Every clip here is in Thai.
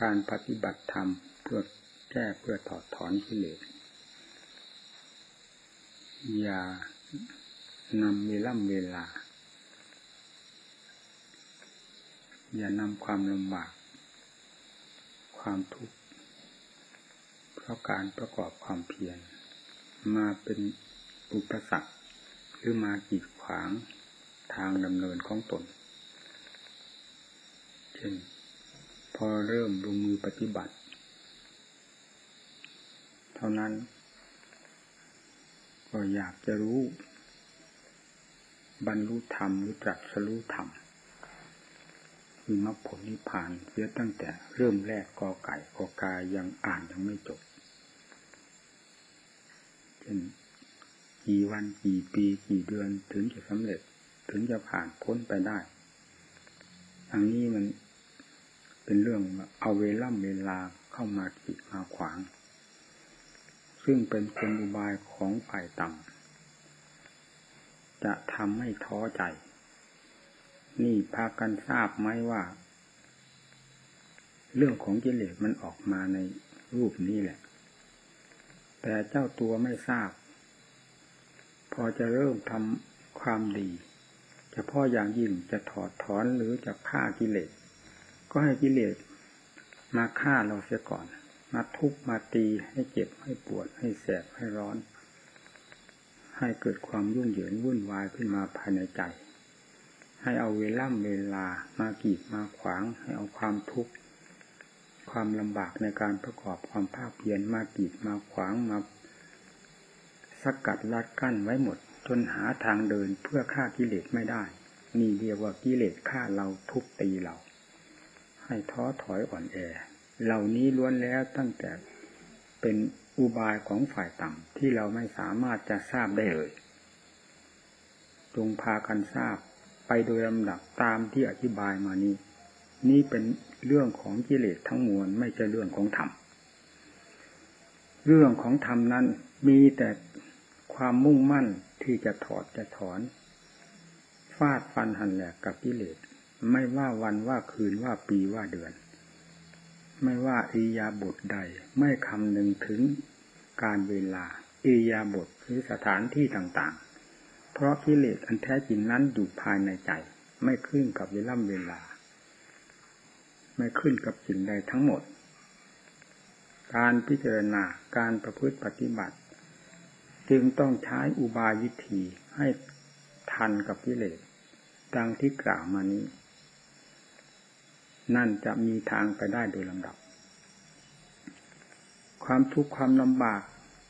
การปฏิบัติธรรมเพื่อแก้เพื่อถอดถอนกิเลสอย่านำเวลาอย่านำความลำบากความทุกข์เพราะการประกอบความเพียรมาเป็นอุปสรรคหรือมากีดขวางทางดำเนินของตนเช่นพอเริ่มลงมือปฏิบัติเท่านั้นก็อยากจะรู้บรรลุธรรมหรือตรัสรู้ธรรมคือมรรคผลนิพพานเสียตั้งแต่เริ่มแรกกอไก่กอกายังอ่านยังไม่จบเช่นกี่วันกี่ปีกี่เดือนถึงจะสำเร็จถึงจะผ่านพ้นไปได้อันนี้มันเป็นเรื่องเอาเวลาเข้ามาขีดมาขวางซึ่งเป็นกลอุบายของฝ่ายต่ำจะทำให้ท้อใจนี่พากันทราบไหมว่าเรื่องของกิเลสมันออกมาในรูปนี้แหละแต่เจ้าตัวไม่ทราบพอจะเริ่มทำความดีเฉพาะอย่างยิ่งจะถอดถอนหรือจะฆ่ากิเลสก็ให้กิเลสมาฆ่าเราเสียก่อนมาทุบมาตีให้เจ็บให้ปวดให้แสบให้ร้อนให้เกิดความยุ่งเหยิงวุ่นวายขึ้นมาภายในใจให้เอาเวลามากีดมาขวางให้เอาความทุกข์ความลำบากในการประกอบความภาคเพียรมากีดมาขวางมาสกัดลัดกั้นไว้หมดจนหาทางเดินเพื่อฆ่ากิเลสไม่ได้นี่เรียกว่ากิเลสฆ่าเราทุบตีเราให้ท้อถอยอ่อนแอเหล่านี้ล้วนแล้วตั้งแต่เป็นอุบายของฝ่ายต่ำที่เราไม่สามารถจะทราบได้เลยจงพากันทราบไปโดยลำดับตามที่อธิบายมานี้นี่เป็นเรื่องของกิเลสทั้งมวลไม่ใช่เรื่องของธรรมเรื่องของธรรมนั้นมีแต่ความมุ่งมั่นที่จะถอดจะถอนฟาดฟันหันแหลกกับกิเลสไม่ว่าวันว่าคืนว่าปีว่าเดือนไม่ว่าอิริยาบถใดไม่คำนึงถึงการเวลาอิริยาบถหรือสถานที่ต่างๆเพราะกิเลสอันแท้จริงนั้นอยู่ภายในใจไม่ขึ้นกับเวลาไม่ขึ้นกับสิ่งใดทั้งหมดการพิจารณาการประพฤติปฏิบัติจึงต้องใช้อุบายวิธีให้ทันกับกิเลสดังที่กล่าวมานี้นั่นจะมีทางไปได้โดยลำดับความทุกข์ความลำบาก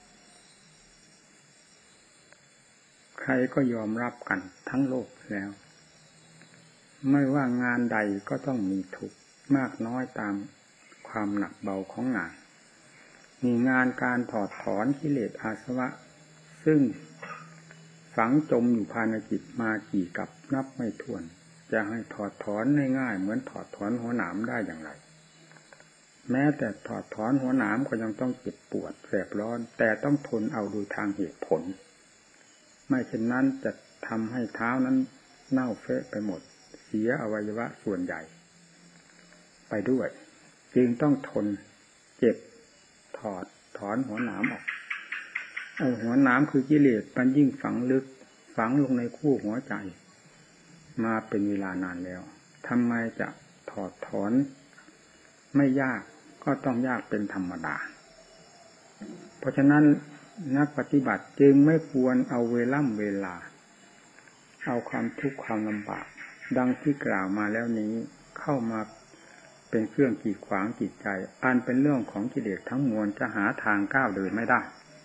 ใครก็ยอมรับกันทั้งโลกแล้วไม่ว่างานใดก็ต้องมีทุกข์มากน้อยตามความหนักเบาของงานมีงานการถอดถอนกิเลสอาสวะซึ่งฝังจมอยู่ภายในจิตมากี่กับนับไม่ถ้วนจะให้ถอดถอนง่ายๆเหมือนถอดถอนหัวหนามได้อย่างไรแม้แต่ถอดถอนหัวหนามก็ยังต้องเจ็บปวดแสบร้อนแต่ต้องทนเอาโดยทางเหตุผลไม่เช่นนั้นจะทำให้เท้านั้นเน่าเฟะไปหมดเสียอวัยวะส่วนใหญ่ไปด้วยจึงต้องทนเจ็บถอดถอนหัวหนามออกหัวหนามคือกิเลสมันยิ่งฝังลึกฝังลงในคู่หัวใจมาเป็นเวลานานแล้วทำไมจะถอดถอนไม่ยากก็ต้องยากเป็นธรรมดาเพราะฉะนั้นนักปฏิบัติจึงไม่ควรเอาเวลาเอาความทุกข์ความลำบากดังที่กล่าวมาแล้วนี้เข้ามาเป็นเครื่องกีดขวางจิตใจอันเป็นเรื่องของกิเลสทั้งมวลจะหาทางก้าวเดินไม่ได้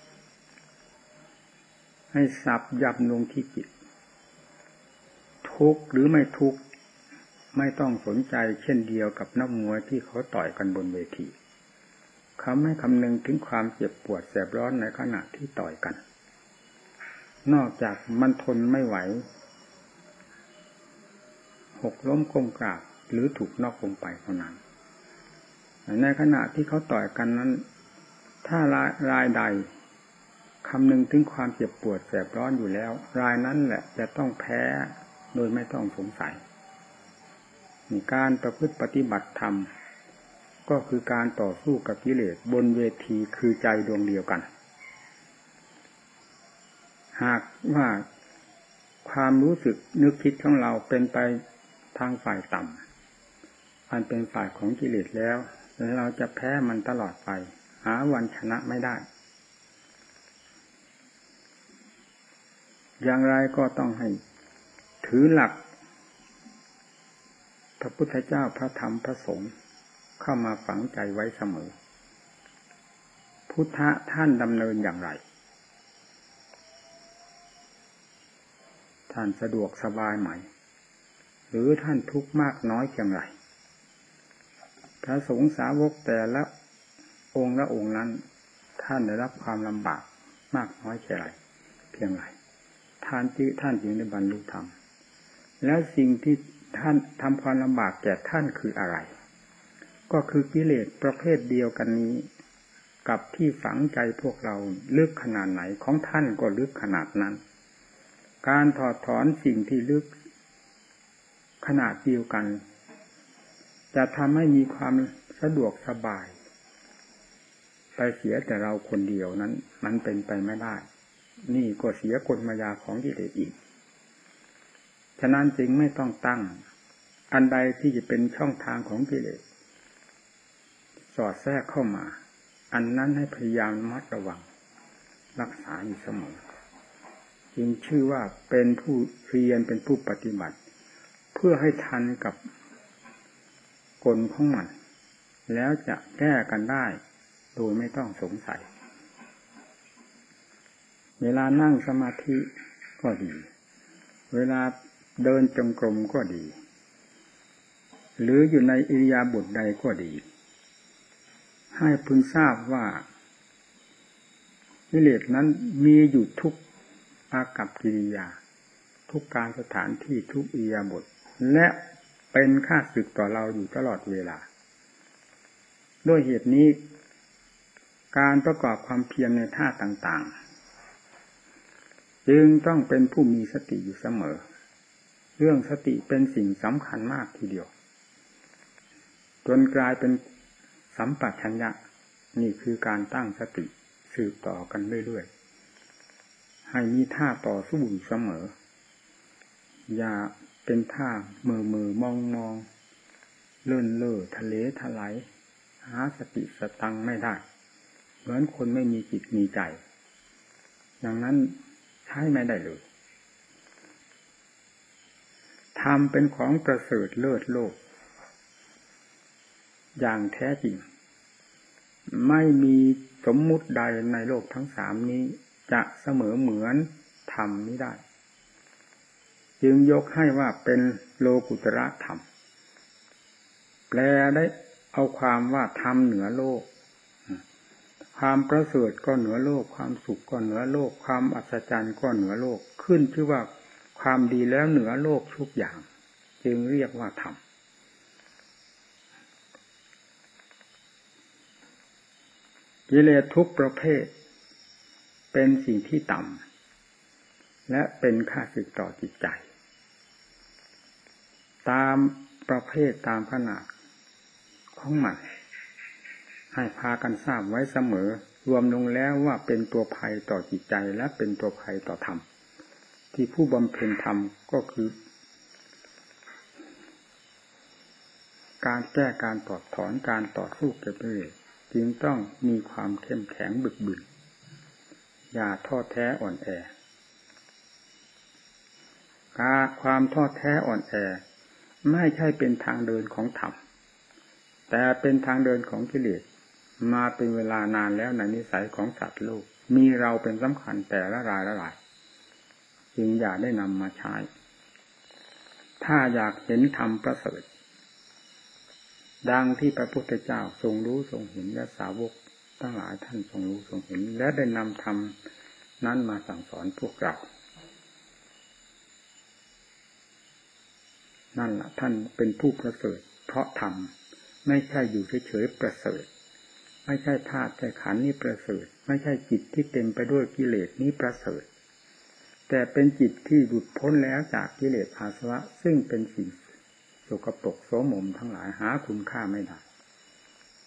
ให้สับยับลงที่จิตทุกข์หรือไม่ทุกข์ไม่ต้องสนใจเช่นเดียวกับนักมวยที่เขาต่อยกันบนเวทีเขาไม่คำนึงถึงความเจ็บปวดแสบร้อนในขณะที่ต่อยกันนอกจากมันทนไม่ไหวหกล้มก้มกราบหรือถูกน็อกลงไปเท่านั้นในขณะที่เขาต่อยกันนั้นถ้ารายใดคำนึงถึงความเจ็บปวดแสบร้อนอยู่แล้วรายนั้นแหละจะต้องแพ้โดยไม่ต้องสงสัยการประพฤติปฏิบัติธรรมก็คือการต่อสู้กับกิเลสบนเวทีคือใจดวงเดียวกันหากว่าความรู้สึกนึกคิดของเราเป็นไปทางฝ่ายต่ำอันเป็นฝ่ายของกิเลสแล้วเราจะแพ้มันตลอดไปหาวันชนะไม่ได้อย่างไรก็ต้องให้ถือหลักพระพุทธเจ้าพระธรรมพระสงฆ์เข้ามาฝังใจไว้เสมอพุทธะท่านดำเนินอย่างไรท่านสะดวกสบายไหมหรือท่านทุกข์มากน้อยเพียงไรพระสงฆ์สาวกแต่ละองค์ละองค์นั้นท่านได้รับความลำบากมากน้อยเพียงไรท่านจึงได้บรรลุธรรมแล้วสิ่งที่ท่านทำความลำบากแก่ท่านคืออะไรก็คือกิเลสประเภทเดียวกันนี้กับที่ฝังใจพวกเราลึกขนาดไหนของท่านก็ลึกขนาดนั้นการถอดถอนสิ่งที่ลึกขนาดเดียวกันจะทำให้มีความสะดวกสบายไปเสียแต่เราคนเดียวนั้นมันเป็นไปไม่ได้นี่ก็เสียกลมายาของกิเลสอีกฉะนั้นจึงไม่ต้องตั้งอันใดที่จะเป็นช่องทางของกิเลสสอดแทรกเข้ามาอันนั้นให้พยายามระมัดระวังรักษาอยู่เสมอจึงชื่อว่าเป็นผู้เพียรเป็นผู้ปฏิบัติเพื่อให้ทันกับกลของมันแล้วจะแก้กันได้โดยไม่ต้องสงสัยเวลานั่งสมาธิก็ดีเวลาเดินจงกรมก็ดีหรืออยู่ในอิริยาบถใดก็ดีให้พึงทราบว่ากิเลสนั้นมีอยู่ทุกอากัปกิริยาทุกการสถานที่ทุกอิริยาบถและเป็นข้าศึกต่อเราอยู่ตลอดเวลาด้วยเหตุนี้การประกอบความเพียรในท่าต่างๆจึงต้องเป็นผู้มีสติอยู่เสมอเรื่องสติเป็นสิ่งสำคัญมากทีเดียวจนกลายเป็นสัมปชัญญะนี่คือการตั้งสติสืบต่อกันเรื่อยๆให้มีท่าต่อสู้อยู่เสมออย่าเป็นท่าเมื่อมองเลื่อนเล่อทะเลทลายหาสติสตังไม่ได้เหมือนคนไม่มีจิตมีใจอย่างนั้นใช้ไม่ได้เลยธรรมเป็นของประเสริฐเลิศโลกอย่างแท้จริงไม่มีสมมุติใดในโลกทั้งสามนี้จะเสมอเหมือนธรรมนี้ได้จึงยกให้ว่าเป็นโลกุตระธรรมแปลได้เอาความว่าธรรมเหนือโลกความประเสริฐก็เหนือโลกความสุขก็เหนือโลกความอัศจรรย์ก็เหนือโลกขึ้นชื่อว่าความดีแล้วเหนือโลกทุกอย่างจึงเรียกว่าธรรมกิเลสทุกประเภทเป็นสิ่งที่ต่ำและเป็นข้าศึกต่อจิตใจตามประเภทตามขนาดของมันให้พากันทราบไว้เสมอรวมลงแล้วว่าเป็นตัวภัยต่อจิตใจและเป็นตัวภัยต่อธรรมที่ผู้บำเพ็ญธรรมก็คือการแก้การถอดถอนการต่อสู้กับกิเลสจึงต้องมีความเข้มแข็งบึกบึนอย่าท้อแท้อ่อนแอความท้อแท้อ่อนแอไม่ใช่เป็นทางเดินของธรรมแต่เป็นทางเดินของกิเลสมาเป็นเวลานานแล้วในนิสัยของสัตว์โลกมีเราเป็นสำคัญแต่ละรายจึงอย่าได้นำมาใช้ถ้าอยากเห็นธรรมประเสริฐดังที่พระพุทธเจ้าทรงรู้ทรงเห็นและสาวกทั้งหลายท่านทรงรู้ทรงเห็นและได้นำธรรมนั้นมาสั่งสอนพวกเรานั่นแหละท่านเป็นผู้ประเสริฐเพราะธรรมไม่ใช่อยู่เฉยๆประเสริฐไม่ใช่ธาตุใช่ขันธ์นี้ประเสริฐไม่ใช่จิตที่เต็มไปด้วยกิเลสนี้ประเสริฐแต่เป็นจิตที่หลุดพ้นแล้วจากกิเลสอาสวะซึ่งเป็นสิ่งสกปรกโสมมทั้งหลายหาคุณค่าไม่ได้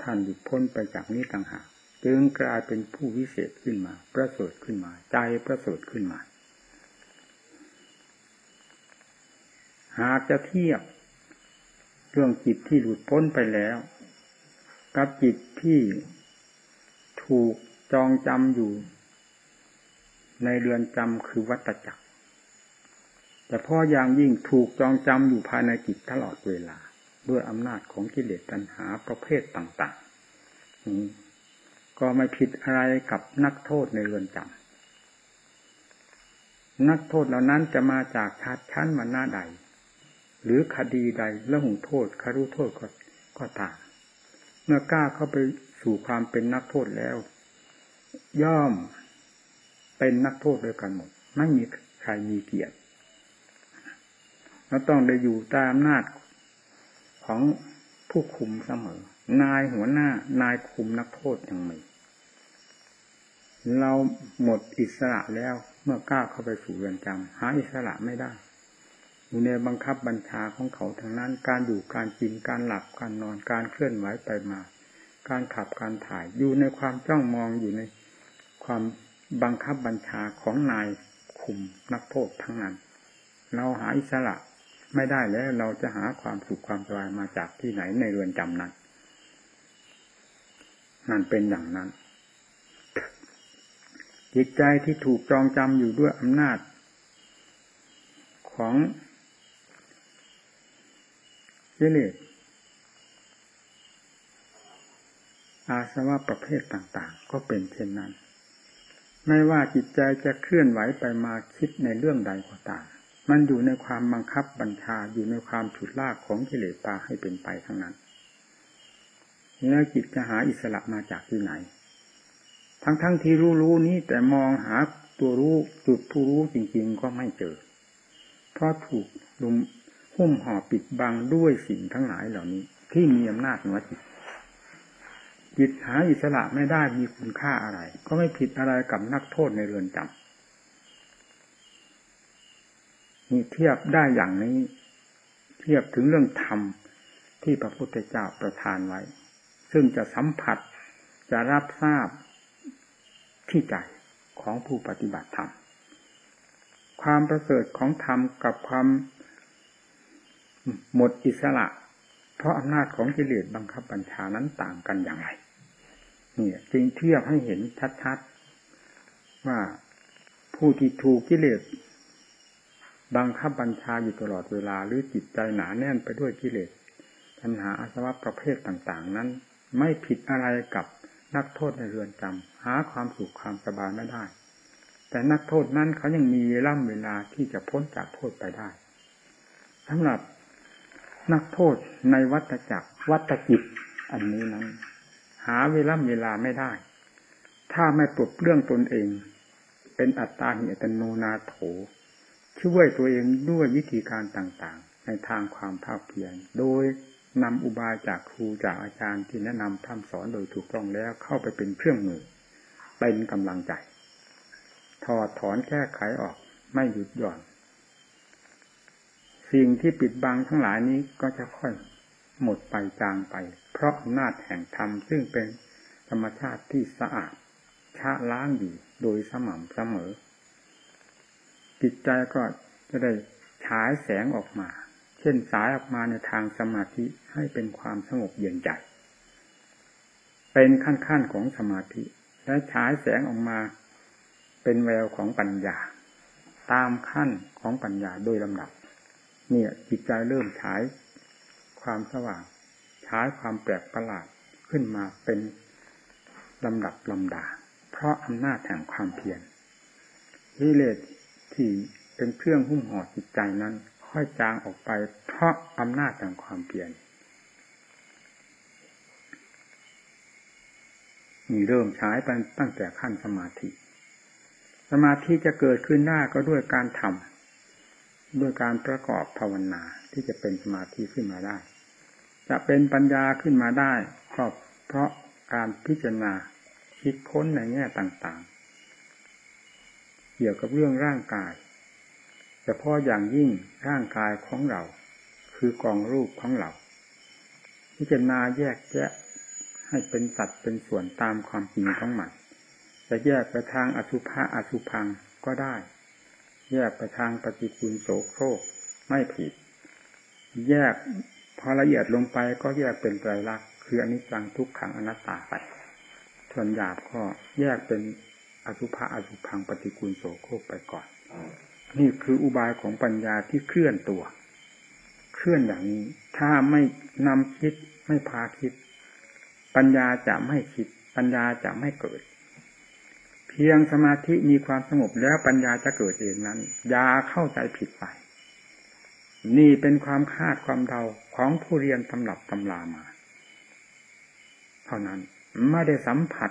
ท่านหลุดพ้นไปจากนี้ต่างหากจึงกลายเป็นผู้วิเศษขึ้นมาประเสริฐขึ้นมาใจประเสริฐขึ้นมาหากจะเทียบเรื่องจิตที่หลุดพ้นไปแล้วกับจิตที่ถูกจองจำอยู่ในเรือนจำคือวัฏจักรแต่พออย่างยิ่งถูกจองจำอยู่ภายในจิตตลอดเวลาด้วยอำนาจของกิเลสตัณหาประเภทต่างๆนี้ก็ไม่ผิดอะไรกับนักโทษในเรือนจำนักโทษเหล่านั้นจะมาจากชาติชั้นวรรณะใดหรือคดีใดละหุโทษคารุโทษก็ตามเมื่อกล้าเข้าไปสู่ความเป็นนักโทษแล้วย่อมเป็นนักโทษด้วยกันหมดไม่มีใครมีเกียรติเราต้องได้อยู่ตามอำนาจของผู้คุมเสมอนายหัวหน้านายคุมนักโทษอย่างไรเราหมดอิสระแล้วเมื่อก้าวเข้าไปสู่เรือนจำหาอิสระไม่ได้อยู่ในบังคับบัญชาของเขาทั้งนั้นการอยู่การกินการหลับการนอนการเคลื่อนไหวไปมาการขับการถ่ายอยู่ในความจ้องมองอยู่ในความบังคับบัญชาของนายคุมนักโทษทั้งนั้นเราหาอิสระไม่ได้แล้วเราจะหาความสุขความสบายมาจากที่ไหนในเรือนจำนั้นนั่นเป็นอย่างนั้นจิตใจที่ถูกจองจำอยู่ด้วยอำนาจของกิเลสอาสวะประเภทต่างๆก็เป็นเช่นนั้นไม่ว่าจิตใจจะเคลื่อนไหวไปมาคิดในเรื่องใดก็ตามมันอยู่ในความบังคับบัญชาอยู่ในความฉุดลากของกิเลสพาให้เป็นไปทั้งนั้นแล้วจิตจะหาอิสระมาจากที่ไหนทั้งที่รู้นี้แต่มองหาตัวรู้จุดผู้รู้จริงๆก็ไม่เจอเพราะถูกลุมหุ้มห่อปิดบังด้วยสิ่งทั้งหลายเหล่านี้ที่มีอำนาจเหนือจิตหาอิสระไม่ได้มีคุณค่าอะไรก็ไม่ผิดอะไรกับนักโทษในเรือนจำนี่เทียบได้อย่างนี้เทียบถึงเรื่องธรรมที่พระพุทธเจ้าประทานไว้ซึ่งจะสัมผัสจะรับทราบที่ใจของผู้ปฏิบัติธรรมความประเสริฐของธรรมกับความหมดอิสระเพราะอำนาจของกิเลสบังคับบัญชานั้นต่างกันอย่างไรนี่จึงเทียบให้เห็นชัดๆว่าผู้ที่ถูกกิเลสบังคับบัญชาอยู่ตลอดเวลาหรือจิตใจหนาแน่นไปด้วยกิเลสตัณหาอาสวะประเภทต่างๆนั้นไม่ผิดอะไรกับนักโทษในเรือนจำหาความสุขความสบายไม่ได้แต่นักโทษนั้นเขายังมีเวลาที่จะพ้นจากโทษไปได้สำหรับนักโทษในวัฏจักรวัฏจิตอันนี้นั้นหาเวลาไม่ได้ถ้าไม่ปลดเปลื้องตนเองเป็นอัตตาหิอัตโนนาโถช่วยตัวเองด้วยวิธีการต่างๆในทางความภาคเพียรโดยนำอุบายจากครูจากอาจารย์ที่แนะนำทำสอนโดยถูกต้องแล้วเข้าไปเป็นเครื่องมือเป็นกำลังใจถอดถอนแก้ไขออกไม่หยุดหย่อนสิ่งที่ปิดบังทั้งหลายนี้ก็จะค่อยหมดไปจางไปเพราะอำนาจแห่งธรรมซึ่งเป็นธรรมชาติที่สะอาดชะล้างอยู่โดยสม่ำเสมอจิตใจก็จะได้ฉายแสงออกมาเช่นสายออกมาในทางสมาธิให้เป็นความสงบเย็นใจเป็นขั้นของสมาธิและฉายแสงออกมาเป็นแววของปัญญาตามขั้นของปัญญาโดยลำดับเนี่ยจิตใจเริ่มฉายความสว่างฉายความแปลกประหลาดขึ้นมาเป็นลำดับลำดาเพราะอำนาจแห่งความเพียรกิเลสที่เป็นเครื่องหุ้มห่อจิตใจนั้นค่อยจางออกไปเพราะอำนาจแห่งความเพียรมีเริ่มฉายไปตั้งแต่ขั้นสมาธิจะเกิดขึ้นได้ก็ด้วยการทำด้วยการประกอบภาวนาที่จะเป็นสมาธิขึ้นมาได้จะเป็นปัญญาขึ้นมาได้ก็เพราะการพิจารณาคิดค้นในแง่ต่างๆเกี่ยวกับเรื่องร่างกายเฉพาะอย่างยิ่งร่างกายของเราคือกองรูปของเราพิจารณาแยกแยะใให้เป็นสัตว์เป็นส่วนตามความจริงของมันจะแยกไปทางอสุภะอสุพังก็ได้แยกไปทางปฏิกูลโสโครกไม่ผิดแยกพอละเอียดลงไปก็แยกเป็นไตรลักษณ์คืออนิจจังทุกขังอนัตตาไปส่วนหยาบก็แยกเป็นอสุภะอสุพังปฏิกูลโสโครกไปก่อนนี่คืออุบายของปัญญาที่เคลื่อนตัวเคลื่อนอย่างนี้ถ้าไม่นำคิดไม่พาคิดปัญญาจะไม่คิดปัญญาจะไม่เกิดเพียงสมาธิมีความสงบแล้วปัญญาจะเกิดเองนั้นอย่าเข้าใจผิดไปนี่เป็นความคาดความเดาของผู้เรียนตำรับตำรามาเท่านั้นไม่ได้สัมผัส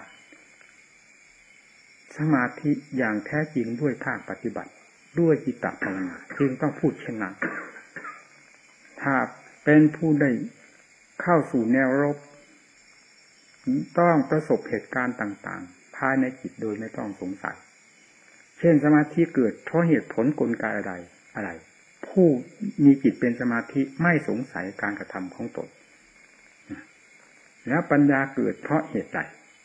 สมาธิอย่างแท้จริงด้วยภาคปฏิบัติด้วยจิตตภาวนาจึงต้องพูดเช่นนั้นถ้าเป็นผู้ได้เข้าสู่แนวรบต้องประสบเหตุการณ์ต่างๆภายในจิตโดยไม่ต้องสงสัยเช่นสมาธิเกิดเพราะเหตุผลกลไกอะไรผู้มีจิตเป็นสมาธิไม่สงสัยการกระทำของตนแล้วปัญญาเกิดเพราะเหตุใด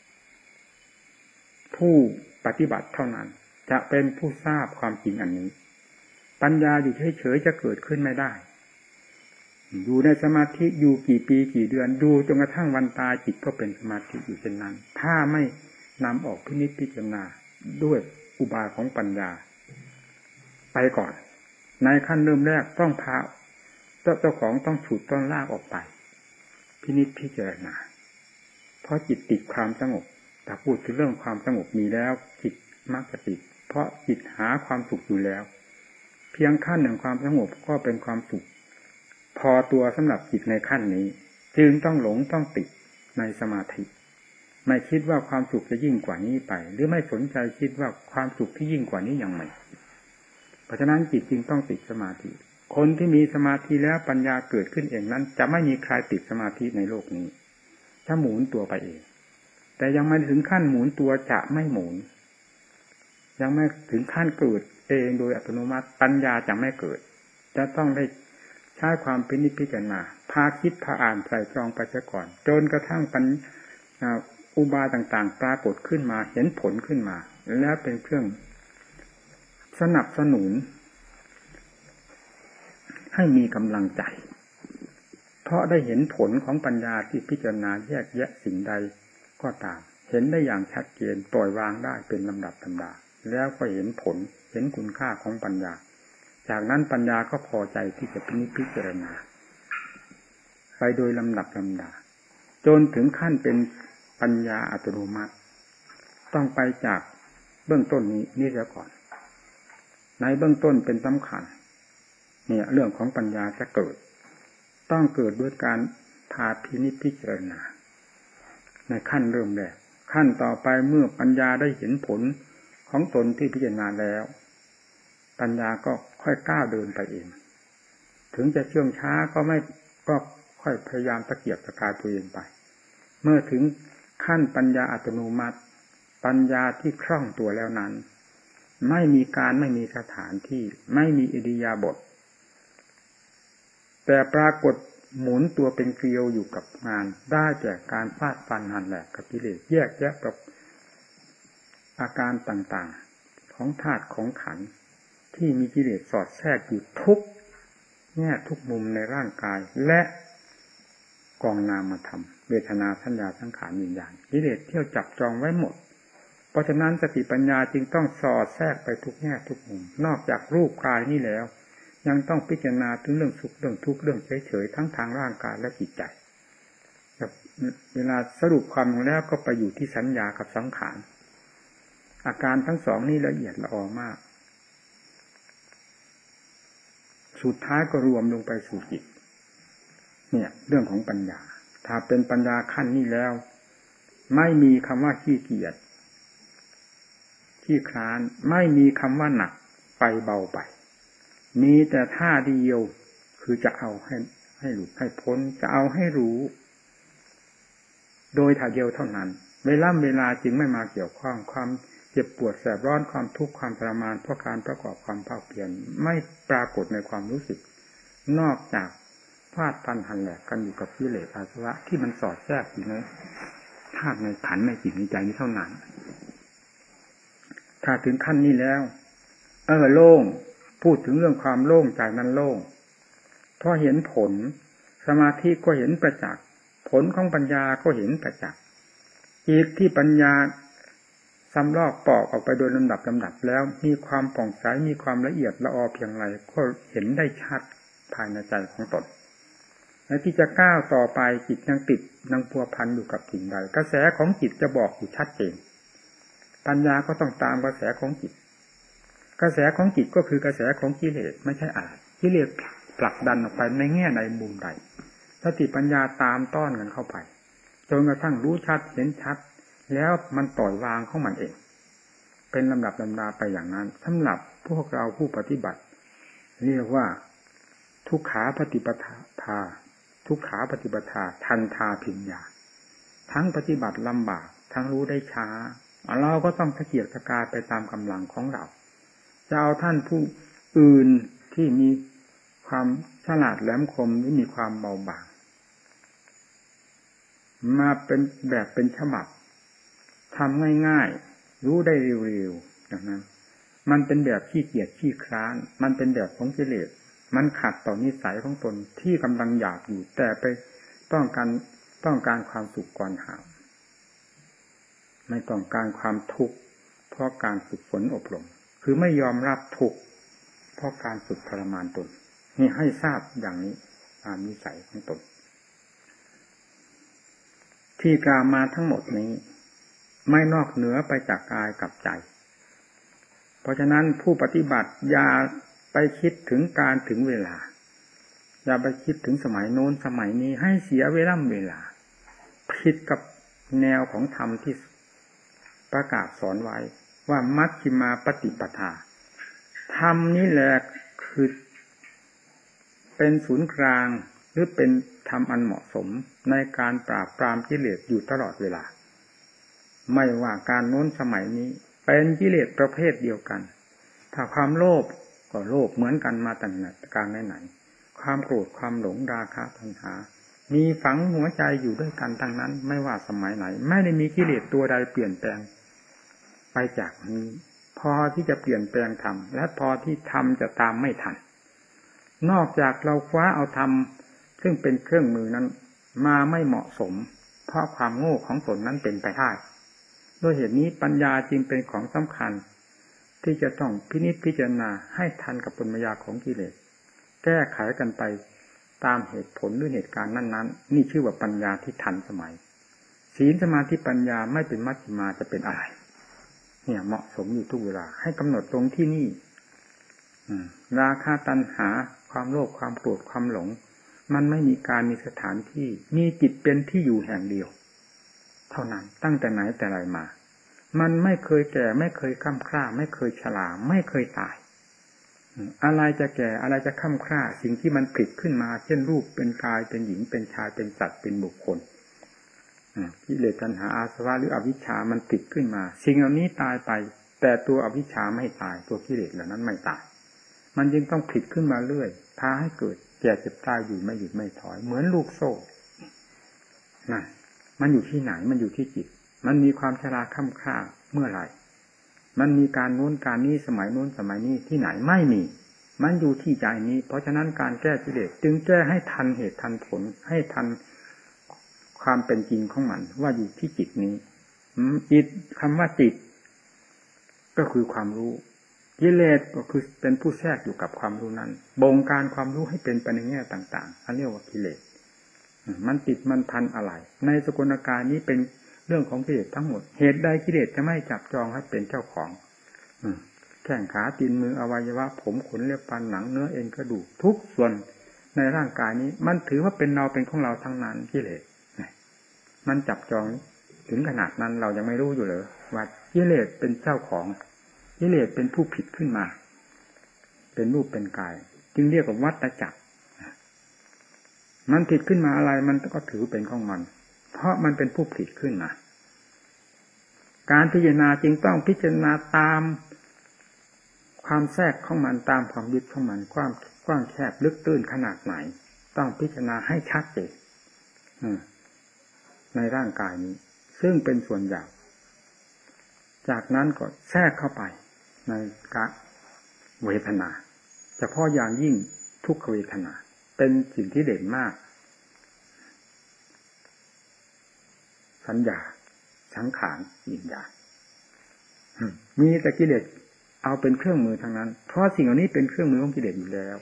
ผู้ปฏิบัติเท่านั้นจะเป็นผู้ทราบความจริงอันนี้ปัญญาอยู่เฉยๆจะเกิดขึ้นไม่ได้อยู่ในสมาธิอยู่กี่ปีกี่เดือนดูจนกระทั่งวันตายจิตก็เป็นสมาธิอยู่เช่นนั้นถ้าไม่นำออกพินิจพิจารณาด้วยอุบายของปัญญาไปก่อนในขั้นเริ่มแรกต้องพาเจ้าของต้องฉุดต้องลากออกไปพินิจพิจารณาเพราะจิตติดความสงบแต่พูดถึงเรื่องความสงบมีแล้วจิตมักจะติดเพราะจิตหาความสุขอยู่แล้วเพียงขั้นหนึ่งความสงบก็เป็นความสุขพอตัวสำหรับจิตในขั้นนี้จึงต้องหลงต้องติดในสมาธิไม่คิดว่าความสุขจะยิ่งกว่านี้ไปหรือไม่สนใจคิดว่าความสุขที่ยิ่งกว่านี้ยังไงเพราะฉะนั้นจิตจึงต้องติดสมาธิคนที่มีสมาธิแล้วปัญญาเกิดขึ้นเองนั้นจะไม่มีใครติดสมาธิในโลกนี้ถ้าหมุนตัวไปเองแต่ยังไม่ถึงขั้นหมุนตัวจะไม่หมุนยังไม่ถึงขั้นเกิดเองโดยอัตโนมัติปัญญาจะไม่เกิดจะต้องได้ใช้ความพินิจพิจารณาพาคิดพาอ่านไตร่ตรองไปเสียก่อนจนกระทั่งอุบายต่างๆปรากฏขึ้นมาเห็นผลขึ้นมาแล้วเป็นเครื่องสนับสนุนให้มีกำลังใจเพราะได้เห็นผลของปัญญาที่พิจารณาแยกแยะสิ่งใดก็ตามเห็นได้อย่างชัดเจนปล่อยวางได้เป็นลำดับลำดาแล้วก็เห็นผลเห็นคุณค่าของปัญญาจากนั้นปัญญาก็พอใจที่จะพิจารณาไปโดยลำดับลำดาจนถึงขั้นเป็นปัญญาอัตโนมัติต้องไปจากเบื้องต้นนี้เสียก่อนในเบื้องต้นเป็นสำคัญเนี่ยเรื่องของปัญญาจะเกิดต้องเกิดด้วยการพาพินิจพิจารณาในขั้นเริ่มแรกขั้นต่อไปเมื่อปัญญาได้เห็นผลของตนที่พิจารณาแล้วปัญญาก็ค่อยก้าวเดินไปเองถึงจะเชื่องช้าก็ค่อยพยายามตะเกียบตะกายตัวเองไปเมื่อถึงขั้นปัญญาอัตโนมัติปัญญาที่คล่องตัวแล้วนั้นไม่มีการไม่มีสถานที่ไม่มีอิริยาบถแต่ปรากฏหมุนตัวเป็นเกลียวอยู่กับงานได้จากการฟาดฟันหันแหลกกับกิเลสแยกแยะกับอาการต่างๆของธาตุของขันธ์ที่มีกิเลสสอดแทรกอยู่ทุกแง่ทุกมุมในร่างกายและกองนามธรรมเวทนาสัญญาสังขารวิญญาณกิเลสเที่ยวจับจองไว้หมดเพราะฉะนั้นสติปัญญาจึงต้องสอดแทรกไปทุกแง่ทุกมุมนอกจากรูปกายนี้แล้วยังต้องพิจารณาถึงเรื่องสุขเรื่องทุกข์เรื่องเฉยๆทั้งทางร่างกายและจิตใจเวลาสรุปความแล้วก็ไปอยู่ที่สัญญากับสังขารอาการทั้งสองนี้ละเอียดละออมากสุดท้ายก็รวมลงไปสู่จิตเนี่ยเรื่องของปัญญาถ้าเป็นปัญญาขั้นนี้แล้วไม่มีคำว่าขี้เกียจขี้คร้านไม่มีคำว่าหนักไปเบาไปมีแต่ท่าเดียวคือจะเอาให้หลุดให้พ้นจะเอาให้รู้โดยท่าเดียวเท่านั้นเวลาจึงไม่มาเกี่ยวข้องความเจ็บปวดแสบร้อนความทุกข์ความทรมานเพราะการประกอบความภาคเพียรไม่ปรากฏในความรู้สึกนอกจากฟาดฟันหันแหลกกันอยู่กับกิเลสอาสวะที่มันสอดแทรกอยู่ในธาตุในขันธ์ในจิตในใจนี้เท่านั้นถ้าถึงขั้นนี้แล้วโล่งพูดถึงเรื่องความโล่งใจนั้นโล่งเพราะเห็นผลสมาธิก็เห็นประจักษ์ผลของปัญญาก็เห็นประจักษ์จิตที่ปัญญาสำลอกปอกออกไปโดยลำดับแล้วมีความผ่องใสมีความละเอียดละออเพียงไรก็เห็นได้ชัดภายในใจของตนและที่จะก้าวต่อไปจิตยังติดยังพัวพันอยู่กับสิ่งใดกระแสของจิตจะบอกอยู่ชัดเจนปัญญาก็ต้องตามกระแสของจิตกระแสของจิตก็คือกระแสของกิเลสไม่ใช่อะไรกิเลสผลักดันออกไปในแง่ใดมุมใดสติปัญญาตามต้อนกันเข้าไปจนกระทั่งรู้ชัดเห็นชัดแล้วมันปล่อยวางของมันเองเป็นลำดับลำดาไปอย่างนั้นสำหรับพวกเราผู้ปฏิบัติเรียกว่าทุกขาปฏิปทาทุกขาปฏิปทาทันทาพิญญาทั้งปฏิบัติลำบากทั้งรู้ได้ช้าเราก็ต้องตะเกียกตะกายไปตามกำลังของเราจะเอาท่านผู้อื่นที่มีความฉลาดแหลมคมหรือมีความเบาบางมาเป็นแบบเป็นฉบับทำง่ายๆรู้ได้เร็วๆอย่างนั้นมันเป็นแบบขี้เกียจขี้คร้านมันเป็นแบบของกิเลสมันขัดต่อนิสัยของตนที่กำลังอยากอยู่แต่ไปต้องการความสุขก่อนหาไม่ต้องการความทุกข์เพราะการฝึกฝนอบรมคือไม่ยอมรับทุกข์เพราะการฝึกทรมานตนนี่ให้ทราบอย่างนี้ตามนิสัยของตนที่กล่าวมาทั้งหมดนี้ไม่นอกเหนือไปจากกายกับใจเพราะฉะนั้นผู้ปฏิบัติอย่าไปคิดถึงการถึงเวลาอย่าไปคิดถึงสมัยโน้นสมัยนี้ให้เสียเวลาผิดกับแนวของธรรมที่ประกาศสอนไว้ว่ามัชฌิมาปฏิปทาธรรมนี้แหละคือเป็นศูนย์กลางหรือเป็นธรรมอันเหมาะสมในการปราบปรามกิเลสอยู่ตลอดเวลาไม่ว่าการโน้นสมัยนี้เป็นกิเลสประเภทเดียวกันถ้าความโลภก็โลภเหมือนกันมาตั้งแต่การไหนความโกรธความหลงราคะตัณหามีฝังหัวใจอยู่ด้วยกันทั้งนั้นไม่ว่าสมัยไหนไม่ได้มีกิเลสตัวใดเปลี่ยนแปลงไปจากนี้พอที่จะเปลี่ยนแปลงธรรมและพอที่ธรรมจะตามไม่ทันนอกจากเราคว้าเอาธรรมซึ่งเป็นเครื่องมือนั้นมาไม่เหมาะสมเพราะความโง่ของตนนั้นเป็นไปได้ด้วยเหตุนี้ปัญญาจึงเป็นของสำคัญที่จะต้องพินิจพิจารณาให้ทันกับปัญญาของกิเลสแก้ไขกันไปตามเหตุผลหรือเหตุการณ์นั้นๆนี่ชื่อว่าปัญญาที่ทันสมัยศีลสมาธิปัญญาไม่เป็นมัชฌิมาจะเป็นอะไรเนี่ยเหมาะสมอยู่ทุกเวลาให้กำหนดตรงที่นี่ราคะตัณหาความโลภความโกรธความหลงมันไม่มีการมีสถานที่มีจิตเป็นที่อยู่แห่งเดียวเท่านั้นตั้งแต่ไหนแต่ไรมามันไม่เคยแก่ไม่เคยค่ำคร่าไม่เคยชราไม่เคยตายอะไรจะแก่อะไรจะค่ำคร่าสิ่งที่มันผลิตขึ้นมาเช่นรูปเป็นกายเป็นหญิงเป็นชายเป็นสัตว์เป็นบุคคลกิเลสตัณหาอาสวะหรืออวิชชามันติดขึ้นมาสิ่งเหล่านี้ตายไปแต่ตัวอวิชชาไม่ตายตัวกิเลสเหล่านั้นไม่ตายมันจึงต้องผลิตขึ้นมาเรื่อยพาให้เกิดแก่เจ็บตายอยู่ไม่หยุดไม่ถอยเหมือนลูกโซ่นั่นมันอยู่ที่ไหนมันอยู่ที่จิตมันมีความชราค่ำคร่าเมื่อไหร่มันมีการโน้นการนี้สมัยโน้นสมัยนี้ที่ไหนไม่มีมันอยู่ที่ใจนี้เพราะฉะนั้นการแก้กิเลสจึงแก้ให้ทันเหตุทันผลให้ทันความเป็นจริงของมันว่าอยู่ที่จิตนี้จิตคำว่าจิตก็คือความรู้กิเลสก็คือเป็นผู้แทรกอยู่กับความรู้นั้นบงการความรู้ให้เป็นไปในแง่ต่างๆอันเรียกว่ากิเลสมันติดมันพันอะไรในสกุลกายนี้เป็นเรื่องของกิเลสทั้งหมดเหตุใดกิเลสจะไม่จับจองให้เป็นเจ้าของแข้งขาตีนมืออวัยวะผมขนเล็บฟันหนังเนื้อเอ็นกระดูกทุกส่วนในร่างกายนี้มันถือว่าเป็นเราเป็นของเราทั้งนั้นกิเลสมันจับจองถึงขนาดนั้นเรายังไม่รู้อยู่เลยว่ากิเลสเป็นเจ้าของกิเลสเป็นผู้ผิดขึ้นมาเป็นรูปเป็นกายจึงเรียกว่าวัฏจักรมันผิดขึ้นมาอะไรมันก็ถือเป็นของมันเพราะมันเป็นผู้ผิดขึ้นมาการพิจารณาจึงต้องพิจารณาตามความแทรกของมันตามความยึดของมันกว้างแคบลึกตื้นขนาดไหนต้องพิจารณาให้ชัดเจนในร่างกายนี้ซึ่งเป็นส่วนหยาบจากนั้นก็แทรกเข้าไปในกะเวทนาเฉพาะอย่างยิ่งทุกขเวทนาเป็นสิ่งที่เด่นมากสัญญาสังขารวิญญาณมีแต่กิเลสเอาเป็นเครื่องมือทางนั้นเพราะสิ่งเหล่านี้เป็นเครื่องมือของกิเลสอยู่แล้ว